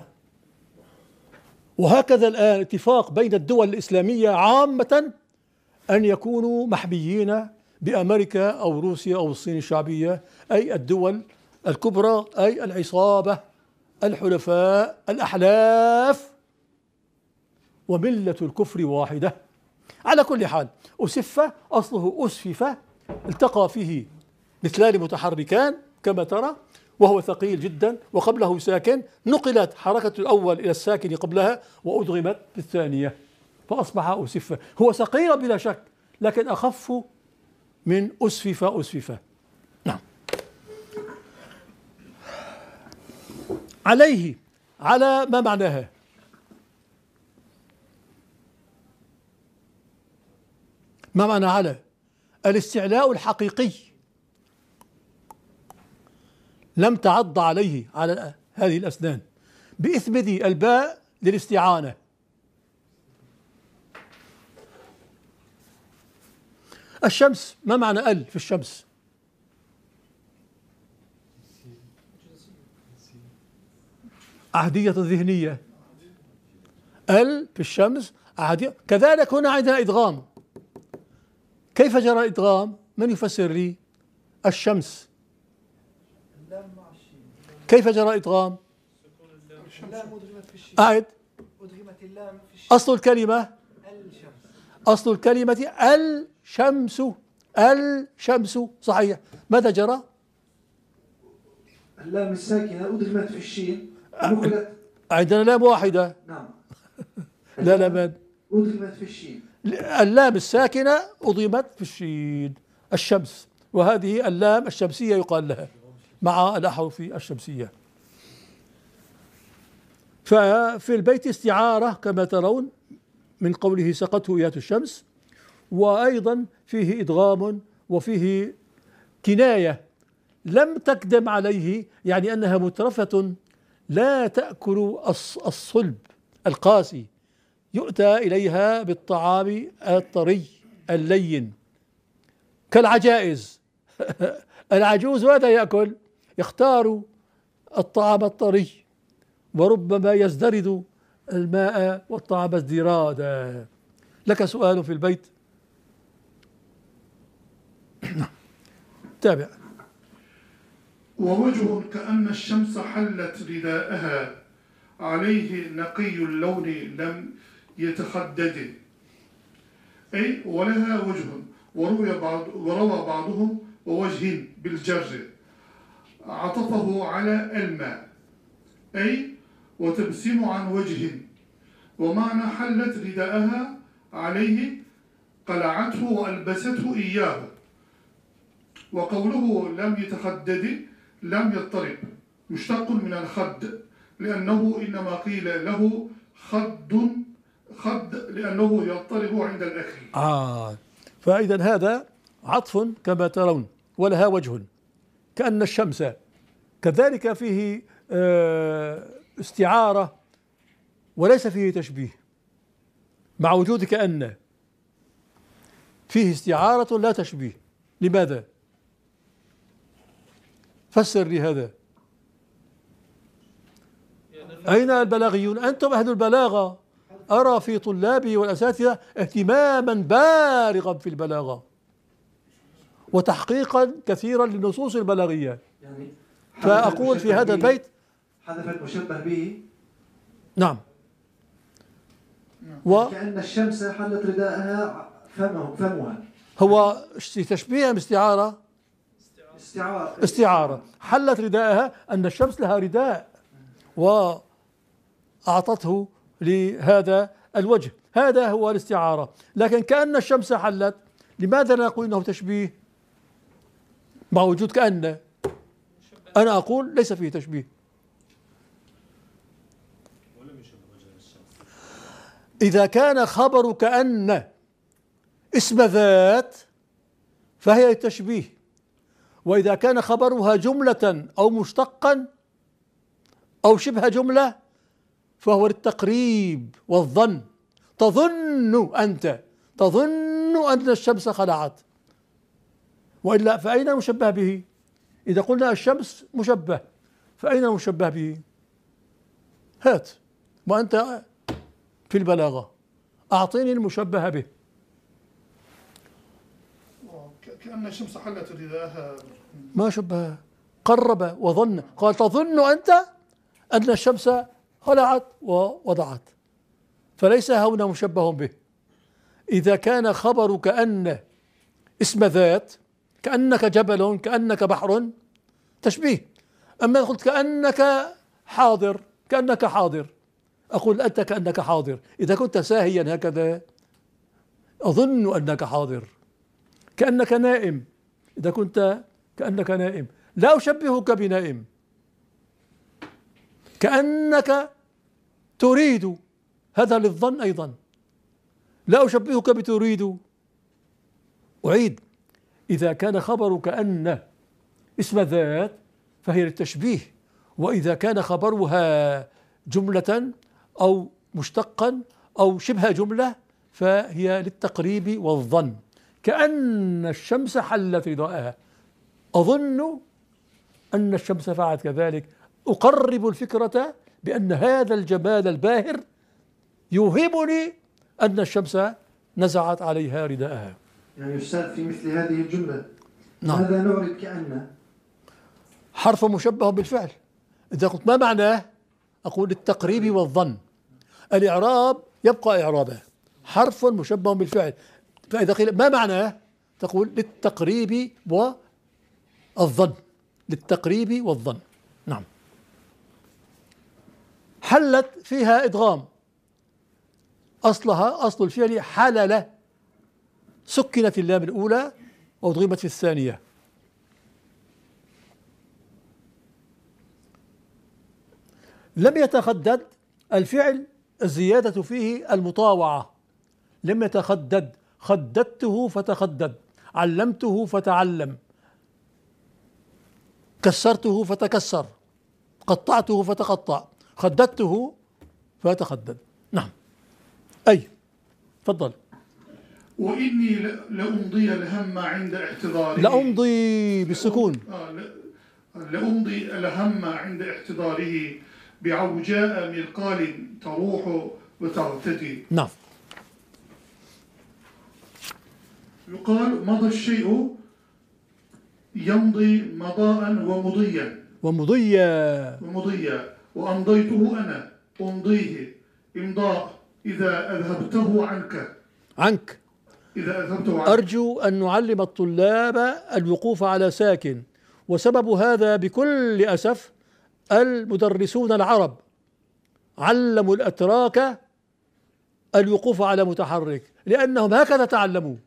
وهكذا الآن اتفاق بين الدول الإسلامية عامة أن يكونوا محميين بأمريكا أو روسيا أو الصين الشعبية، أي الدول الكبرى، أي العصابة، الحلفاء، الأحلاف، وملة الكفر واحدة. على كل حال، أسف أصله أسفف، التقى فيه مثلان متحركان كما ترى، وهو ثقيل جدا وقبله ساكن، نقلت حركة الأول إلى الساكن قبلها وأدغمت بالثانية فأصبح أسف. هو ثقيل بلا شك، لكن أخف من أسفف. نعم. عليه، على ما معناها؟ ما معنى على؟ الاستعلاء الحقيقي، لم تعض عليه، على هذه الأسنان، بإثبت الباء للاستعانة. الشمس، ما معنى ال في الشمس؟ عهدية ذهنية. ال في الشمس عهدية. كذلك هنا عندنا إدغام. كيف جرى الإدغام؟ من يفسر لي؟ الشمس كيف جرى الإدغام؟ اللام أدغمت في الشين. أعد. أدغمت اللام في الشين. أصل الكلمة أصل الكلمة الشمس. الشمس صحيح. ماذا جرى؟ اللام الساكنة أدغمت في الشين نقلت. عندنا لام واحدة. نعم. لا لامان. أدغمت في الشين. اللام الساكنة أضيمت في الشين. الشمس، وهذه اللام الشمسية يقال لها مع الأحرف الشمسية. ففي البيت استعارة كما ترون من قوله سقته إيات الشمس، وأيضا فيه إدغام وفيه كناية لم تقدم عليه، يعني أنها مترفة لا تأكل الصلب القاسي، يؤتى إليها بالطعام الطري اللين كالعجائز. العجوز ماذا يأكل؟ يختار الطعام الطري، وربما يزدرد الماء والطعام ازدرادا. لك سؤال في البيت؟ تابع. ووجه كأن الشمس حلت رداءها عليه نقي اللون لم يتخدد، أي ولها وجه. وروى بعضهم ووجه بالجر عطفه على الماء، أي وتبسم عن وجه. ومعنى حلت رداءها عليه قلعته وألبسته إياه. وقوله لم يتخدد لم يضطرب مشتق من الخد، لأنه إنما قيل له خد لأنه يضطرب عند الأكل. فإذا هذا عطف كما ترون. ولها وجه كأن الشمس، كذلك فيه استعارة وليس فيه تشبيه، مع وجود كأن فيه استعارة لا تشبيه. لماذا؟ فسر لي هذا. أين البلاغيون؟ أنتم أهل البلاغة. أرى في طلابي والأساتذة اهتماما بالغا في البلاغة وتحقيقا كثيرا للنصوص البلاغية. يعني فأقول في هذا البيت حذف المشبه به. نعم. كأن الشمس حلت رداءها فمها. هو تشبيه أم استعارة؟ استعارة. حلت رداءها أن الشمس لها رداء وأعطته لهذا الوجه، هذا هو الاستعارة. لكن كأن الشمس حلت، لماذا لا نقول إنه تشبيه مع وجود كأن؟ أنا أقول ليس فيه تشبيه. إذا كان خبر كأن اسم ذات فهي التشبيه، وإذا كان خبرها جملة أو مشتقا أو شبه جملة فهو للتقريب والظن. تظن أن الشمس خلعت، وإلا فأين المشبه به؟ إذا قلنا الشمس مشبه فأين المشبه به؟ هات، وأنت في البلاغة أعطيني المشبه به. كأن الشمس حلت رداءها، ما شبه، قرب وظن. قال تظن أنت أن الشمس خلعت ووضعت، فليس هنا مشبه به. إذا كان خبر كأن اسم ذات، كأنك جبل، كأنك بحر، تشبيه. أما قلت كأنك حاضر، أقول أنت كأنك حاضر. إذا كنت ساهيا هكذا أظن أنك حاضر. كأنك نائم، إذا كنت كأنك نائم لا أشبهك بنائم. كأنك تريد، هذا للظن أيضا، لا أشبهك بتريد. أعيد، إذا كان خبر كأن اسم ذات فهي للتشبيه، وإذا كان خبرها جملة أو مشتقا أو شبه جملة فهي للتقريب والظن. كأن الشمس حلت رداءها، أظن أن الشمس فعلت كذلك، أقرب الفكرة بأن هذا الجمال الباهر يوهمني أن الشمس نزعت عليها رداءها. يعني يستاذ في مثل هذه الجملة نعم. ماذا نعرب كأن؟ حرف مشبه بالفعل. إذا قلت ما معناه أقول للتقريب والظن. الإعراب يبقى إعرابه، حرف مشبه بالفعل، فإذا قيل ما معناه تقول للتقريب والظن، للتقريب والظن. نعم. حلت فيها إدغام، أصلها أصل الفعل حلل، سكنت اللام الأولى وأدغمت في الثانية. لم يتخدد الفعل الزيادة فيه المطاوعة، لم يتخدد، خددته فتخدد، علمته فتعلم، كسرته فتكسر، قطعته فتقطع، خددته فتخدد. نعم. أي تفضل. وإني لأمضي الهم عند احتضاره. لأمضي بالسكون. لأمضي الهم عند احتضاره بعوجاء مثقال تروح وترتدي. نعم. يقال مضى الشيء يمضي مضاء ومضيا. ومضيا وأمضيته أنا أمضيه إمضاء إذا أذهبته عنك. إذا أذهبته عنك. أرجو أن نعلم الطلاب الوقوف على ساكن، وسبب هذا بكل أسف المدرسون العرب علموا الأتراك الوقوف على متحرك لأنهم هكذا تعلموا.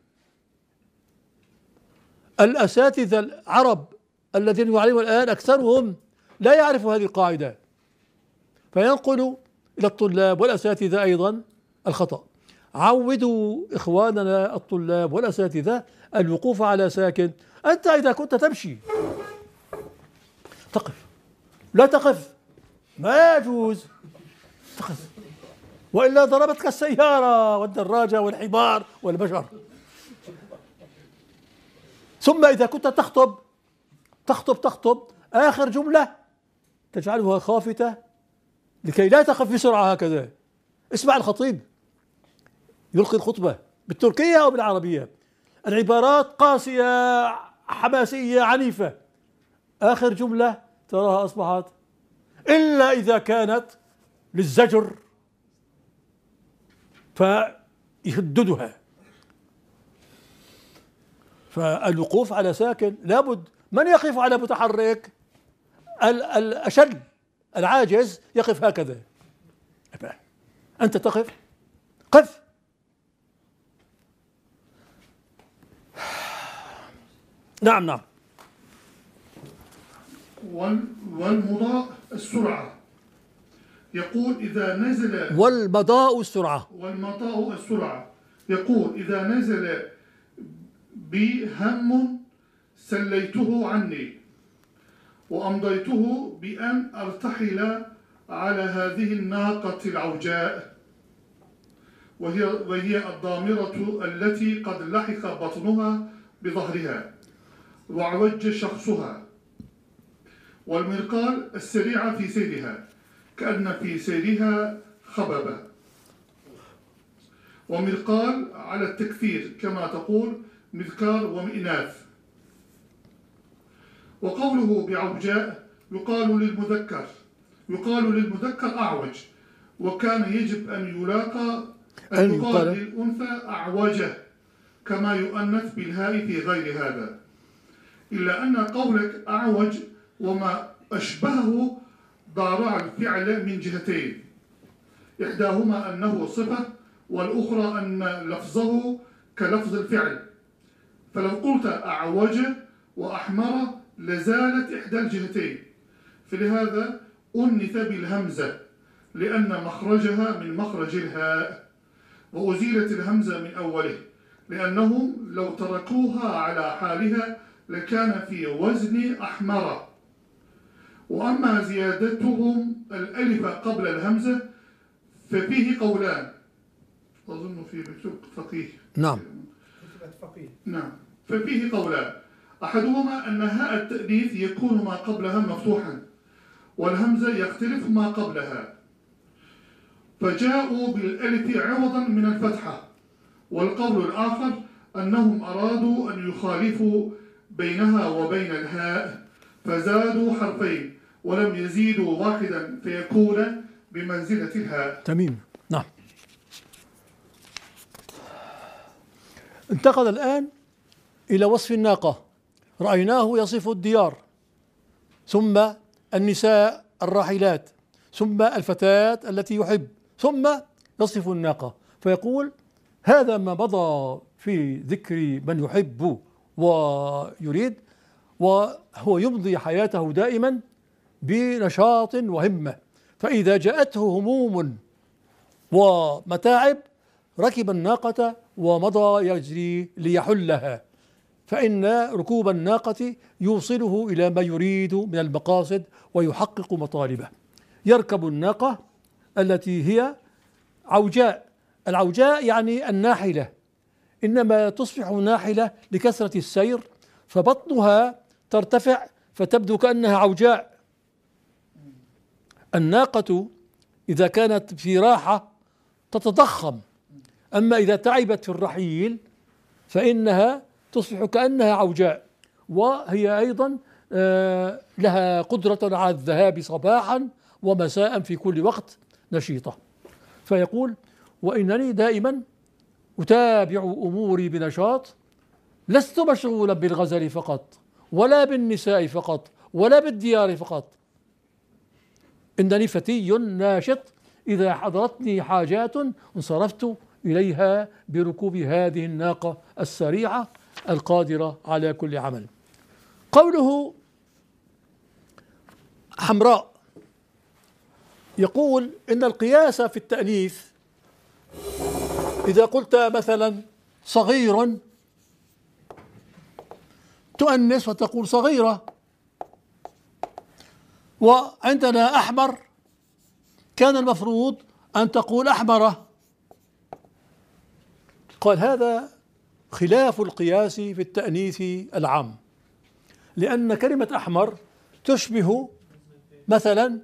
الأساتذة العرب الذين يعلمون الآن أكثرهم لا يعرف هذه القاعدة، فينقل إلى الطلاب والأساتذة أيضا الخطأ. عودوا إخواننا الطلاب والأساتذة الوقوف على ساكن. أنت إذا كنت تمشي تقف، لا تقف، ما يجوز تقف، وإلا ضربتك السيارة والدراجة والحمار والبشر. ثم إذا كنت تخطب آخر جملة تجعلها خافتة لكي لا تقف بسرعة هكذا. اسمع الخطيب يلقي الخطبة بالتركية أو بالعربية، العبارات قاسية حماسية عنيفة، آخر جملة تراها أصبحت إلا إذا كانت للزجر فيهددها. فالوقوف على ساكن لابد. من يقف على متحرك؟ الأشد العاجز يقف هكذا. أنت تقف، قف. نعم. والمضاء السرعة. يقول إذا نزل والمضاء السرعة. يقول إذا نزل بي هم سليته عني وأمضيته بأن أرتحل على هذه الناقة العوجاء وهي الضامرة التي قد لحق بطنها بظهرها وعوج شخصها، والمرقال السريعة في سيرها كأن في سيرها خببة، ومرقال على التكثير كما تقول مذكار ومئناث. وقوله بعوجاء يقال للمذكر أعوج، وكان يجب أن يقال للأنثى أعوجة كما يؤنث بالهاء في غير هذا، إلا أن قولك أعوج وما أشبهه ضارع الفعل من جهتين، إحداهما أنه صفة والأخرى أن لفظه كلفظ الفعل، فلو قلت أعوج وأحمر لزالت إحدى الجهتين، فلهذا أنث بالهمزة لأن مخرجها من مخرج الهاء، وأزيلت الهمزة من أوله لأنهم لو تركوها على حالها لكان في وزن أحمر. وأما زيادتهم الألف قبل الهمزة ففيه قولان، أظن في مكتوب فقيه. نعم. ففيه قولان، أحدهما أن هاء التأنيث يكون ما قبلها مفتوحا والهمزة يختلف ما قبلها، فجاءوا بالألف عوضا من الفتحة. والقول الآخر أنهم أرادوا أن يخالفوا بينها وبين الهاء فزادوا حرفين ولم يزيدوا واحدا فيكون بمنزلة الهاء. تميم. نعم. انتقل الآن إلى وصف الناقة. رأيناه يصف الديار، ثم النساء الراحلات، ثم الفتاة التي يحب، ثم يصف الناقة فيقول: هذا ما مضى في ذكر من يحب ويريد، وهو يمضي حياته دائما بنشاط وهمة، فإذا جاءته هموم ومتاعب ركب الناقة ومضى يجري ليحلها، فإن ركوب الناقة يوصله إلى ما يريد من المقاصد ويحقق مطالبه. يركب الناقة التي هي عوجاء. العوجاء يعني الناحلة، إنما تصبح ناحلة لكثرة السير، فبطنها ترتفع فتبدو كأنها عوجاء. الناقة إذا كانت في راحة تتضخم، أما إذا تعبت في الرحيل فإنها تصبح كأنها عوجاء، وهي أيضا لها قدرة على الذهاب صباحا ومساء في كل وقت نشيطة. فيقول: وإنني دائما أتابع أموري بنشاط، لست مشغولا بالغزل فقط، ولا بالنساء فقط، ولا بالديار فقط، إنني فتي ناشط، إذا حضرتني حاجات انصرفت إليها بركوب هذه الناقة السريعة القادرة على كل عمل. قوله حمراء، يقول إن القياس في التأنيث إذا قلت مثلا صغير تؤنث وتقول صغيرة، وعندنا أحمر كان المفروض أن تقول أحمرة. قال: هذا خلاف القياس في التأنيث العام، لأن كلمة أحمر تشبه مثلا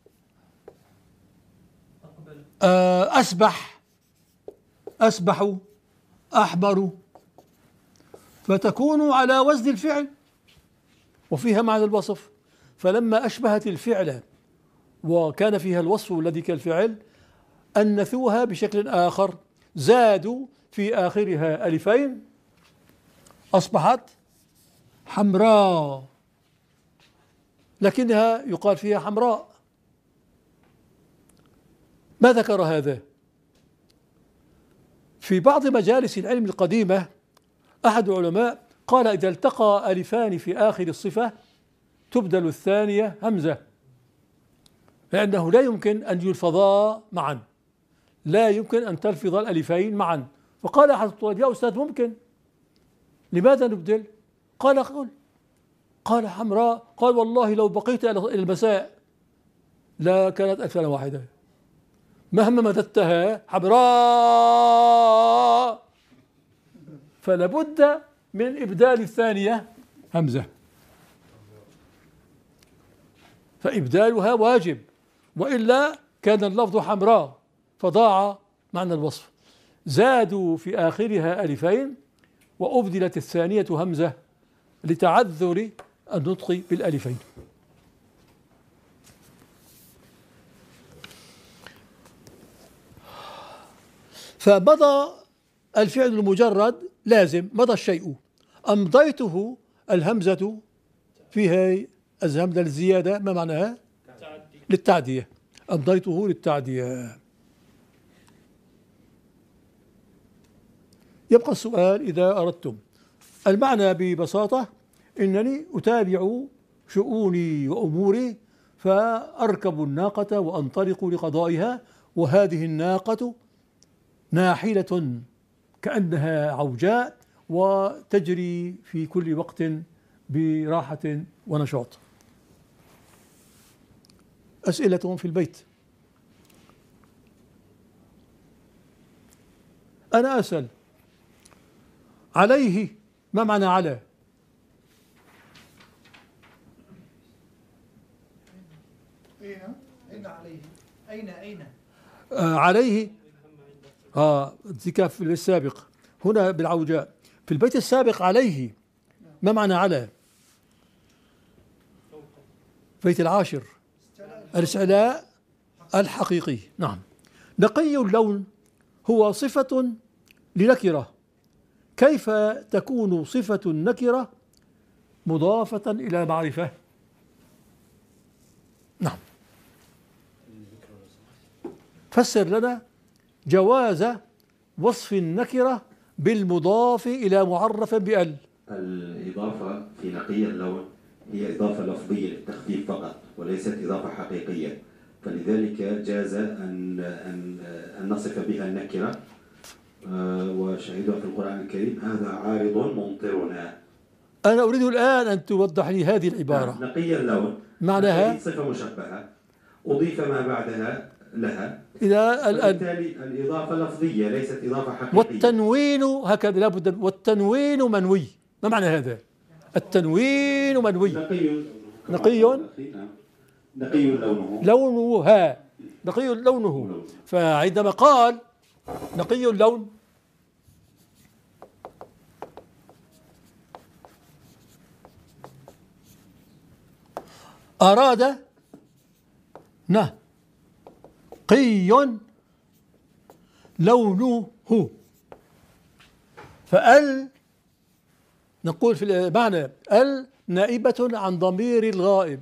أسبح، أسبح، أحمر، فتكون على وزن الفعل وفيها معنى الوصف. فلما أشبهت الفعل وكان فيها الوصف الذي كالفعل أنثوها بشكل آخر، زادوا في آخرها ألفين أصبحت حمراء، لكنها يقال فيها حمراء. ما ذكر هذا؟ في بعض مجالس العلم القديمة أحد العلماء قال: إذا التقى ألفان في آخر الصفة تبدل الثانية همزة، لأنه لا يمكن أن يلفظا معا، لا يمكن أن تلفظ الألفين معا. فقال أحد الطلاب: يا أستاذ ممكن، لماذا نبدل؟ قال: قل. قال: حمراء. قال: والله لو بقيت إلى المساء لا كانت ألفان واحدة، مهما مددتها حمراء، فلابد من إبدال الثانية همزة، فإبدالها واجب، وإلا كان اللفظ حمراء فضاع معنى الوصف. زادوا في آخرها ألفين وأبدلت الثانية همزة لتعذر النطق بالألفين. فمضى الفعل المجرد لازم، مضى الشيء، أمضيته الهمزة فيها الهمزة الزيادة، ما معناها؟ للتعدية، أمضيته للتعدية. يبقى السؤال: إذا أردتم المعنى ببساطة إنني أتابع شؤوني وأموري فأركب الناقة وأنطلق لقضائها، وهذه الناقة ناحلة كأنها عوجاء وتجري في كل وقت براحة ونشاط. أسئلة في البيت. أنا أسأل: عليه ما معنى على؟ أين عليه؟ أين عليه ذيك في السابق، هنا بالعوجاء. في البيت السابق عليه ما معنى على؟ بيت العاشر الاستعلاء الحقيقي. نعم. نقي اللون هو صفة لنكرة، كيف تكون صفة النكرة مضافة إلى معرفة؟ نعم، فسر لنا جواز وصف النكرة بالمضاف إلى معرف بأل. الإضافة في نقي اللون هي إضافة لفظية للتخفيف فقط وليست إضافة حقيقية، فلذلك جاز أن نصف بها النكرة، وشهدها في القرآن الكريم هذا عارض ممطرنا. أنا أريد الآن أن توضح لي هذه العبارة. نقي اللون معناها صفة مشبهة أضيف ما بعدها لها، بالتالي الإضافة لفظية ليست إضافة حقيقية. والتنوين هكذا لابد، والتنوين منوي. ما معنى هذا؟ التنوين منوي. نقي لونه نقي لونه. فعندما قال نقي اللون أراد نقي لونه، فال نقول في المعنى ال نائبة عن ضمير الغائب،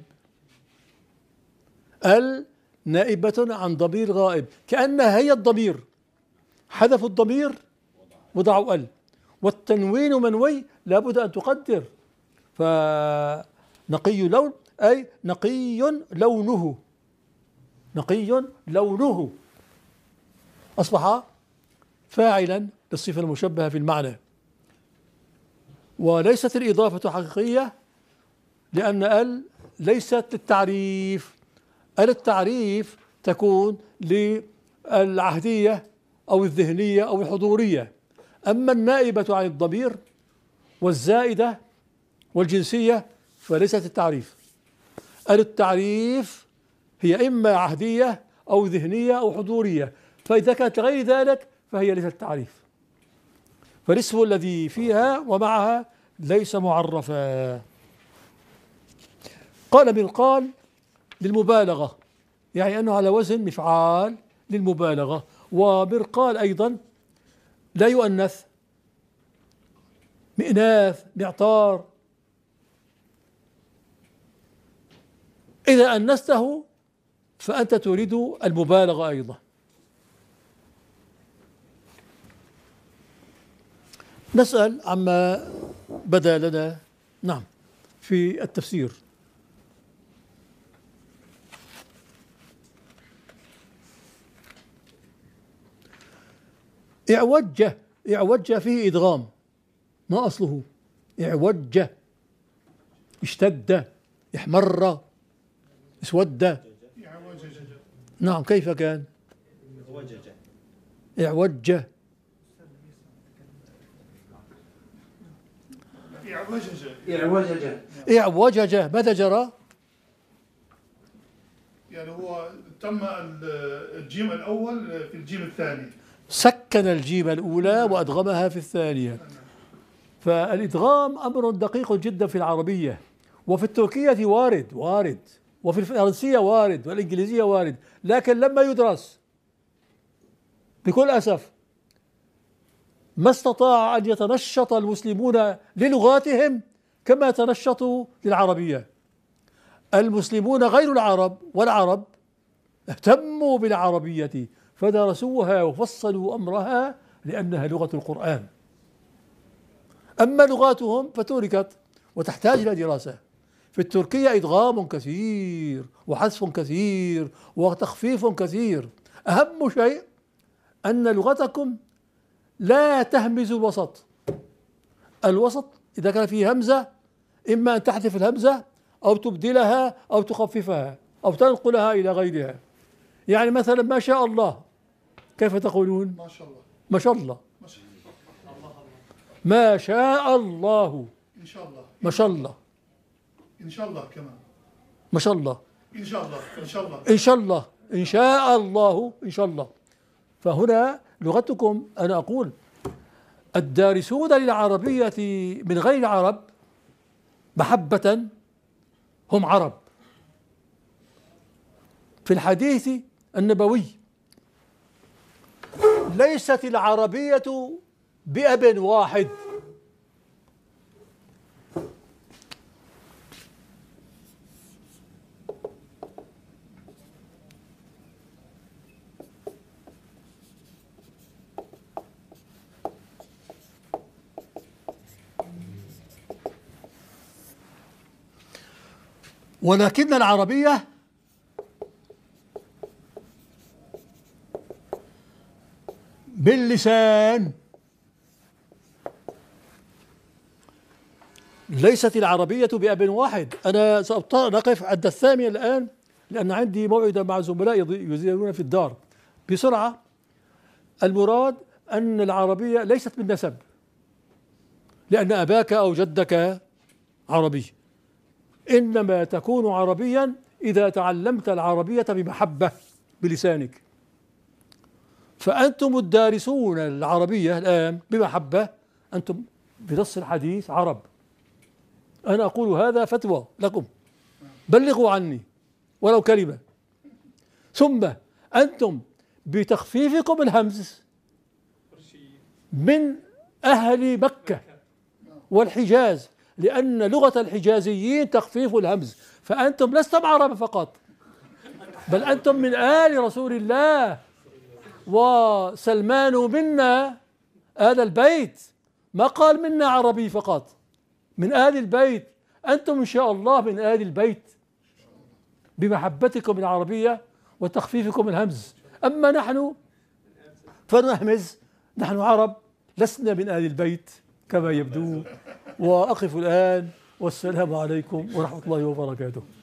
ال نائبة عن ضمير غائب، كأنها هي الضمير، حذفوا الضمير وضعوا ال. والتنوين منوي لابد أن تقدر، فنقي لون أي نقي لونه، نقي لونه أصبح فاعلا للصفة المشبهة في المعنى، وليست الإضافة حقيقية لأن ال ليست للتعريف. التعريف تكون للعهدية أو الذهنية أو الحضورية، أما النائبة عن الضمير والزائدة والجنسية فليست التعريف. التعريف هي إما عهدية أو ذهنية أو حضورية، فإذا كانت غير ذلك فهي ليست التعريف، فالاسم الذي فيها ومعها ليس معرفا. قال بالقال للمبالغة، يعني أنه على وزن مفعال للمبالغة. وبرقال أيضا لا يؤنث، مئناث، معطار، إذا أنسته فأنت تريد المبالغة أيضا. نسأل عما بدا لنا نعم في التفسير. اعوج فيه إدغام، ما أصله؟ اعوج، اشتد، احمر، اسود. نعم، كيف كان؟ اعوج اعوجج. ماذا جرى؟ يعني هو تم الجيم الأول في الجيم الثاني، سكن الجيم الأولى وأدغمها في الثانية. فالإدغام أمر دقيق جدا في العربية، وفي التركية وارد، وفي الفرنسية وارد، والإنجليزية وارد، لكن لما يدرس بكل أسف ما استطاع أن يتنشط المسلمون للغاتهم كما تنشطوا للعربية. المسلمون غير العرب والعرب اهتموا بالعربية فدرسوها وفصلوا أمرها لأنها لغة القرآن، أما لغاتهم فتركت وتحتاج إلى دراسة. في التركية إدغام كثير وحذف كثير وتخفيف كثير. أهم شيء أن لغتكم لا تهمز الوسط. الوسط إذا كان فيه همزة إما أن تحذف الهمزة أو تبدلها أو تخففها أو تنقلها إلى غيرها. يعني مثلا ما شاء الله كيف تقولون؟ ما شاء الله. ما شاء الله. ما شاء الله. إن شاء الله. ما شاء الله. إن شاء الله كمان. ما شاء الله. إن شاء الله. إن شاء الله. إن شاء الله. إن شاء الله. إن شاء الله. فهنا لغتكم، أنا أقول الدارسون للعربية من غير العرب محبة هم عرب. في الحديث النبوي. ليست العربية بأب واحد. ولكن العربية باللسان. ليست العربية بأب واحد. أنا سأقف عند الثامنة الآن لأن عندي موعد مع زملاء يزيدون في الدار. بسرعة، المراد أن العربية ليست بالنسب، لأن أباك أو جدك عربي، إنما تكون عربيا إذا تعلمت العربية بمحبة بلسانك. فأنتم الدارسون العربية الآن بمحبة، أنتم بنص الحديث عرب. أنا أقول هذا فتوى لكم، بلغوا عني ولو كلمة. ثم أنتم بتخفيفكم الهمز من أهل مكة والحجاز، لأن لغة الحجازيين تخفيف الهمز، فأنتم لستم عرب فقط، بل أنتم من آل رسول الله، وسلمان منا آل البيت، ما قال منا عربي فقط، من آل البيت. أنتم إن شاء الله من آل البيت بمحبتكم العربية وتخفيفكم الهمز. أما نحن فنهمز، نحن عرب لسنا من آل البيت كما يبدو. وأقف الآن، والسلام عليكم ورحمة الله وبركاته.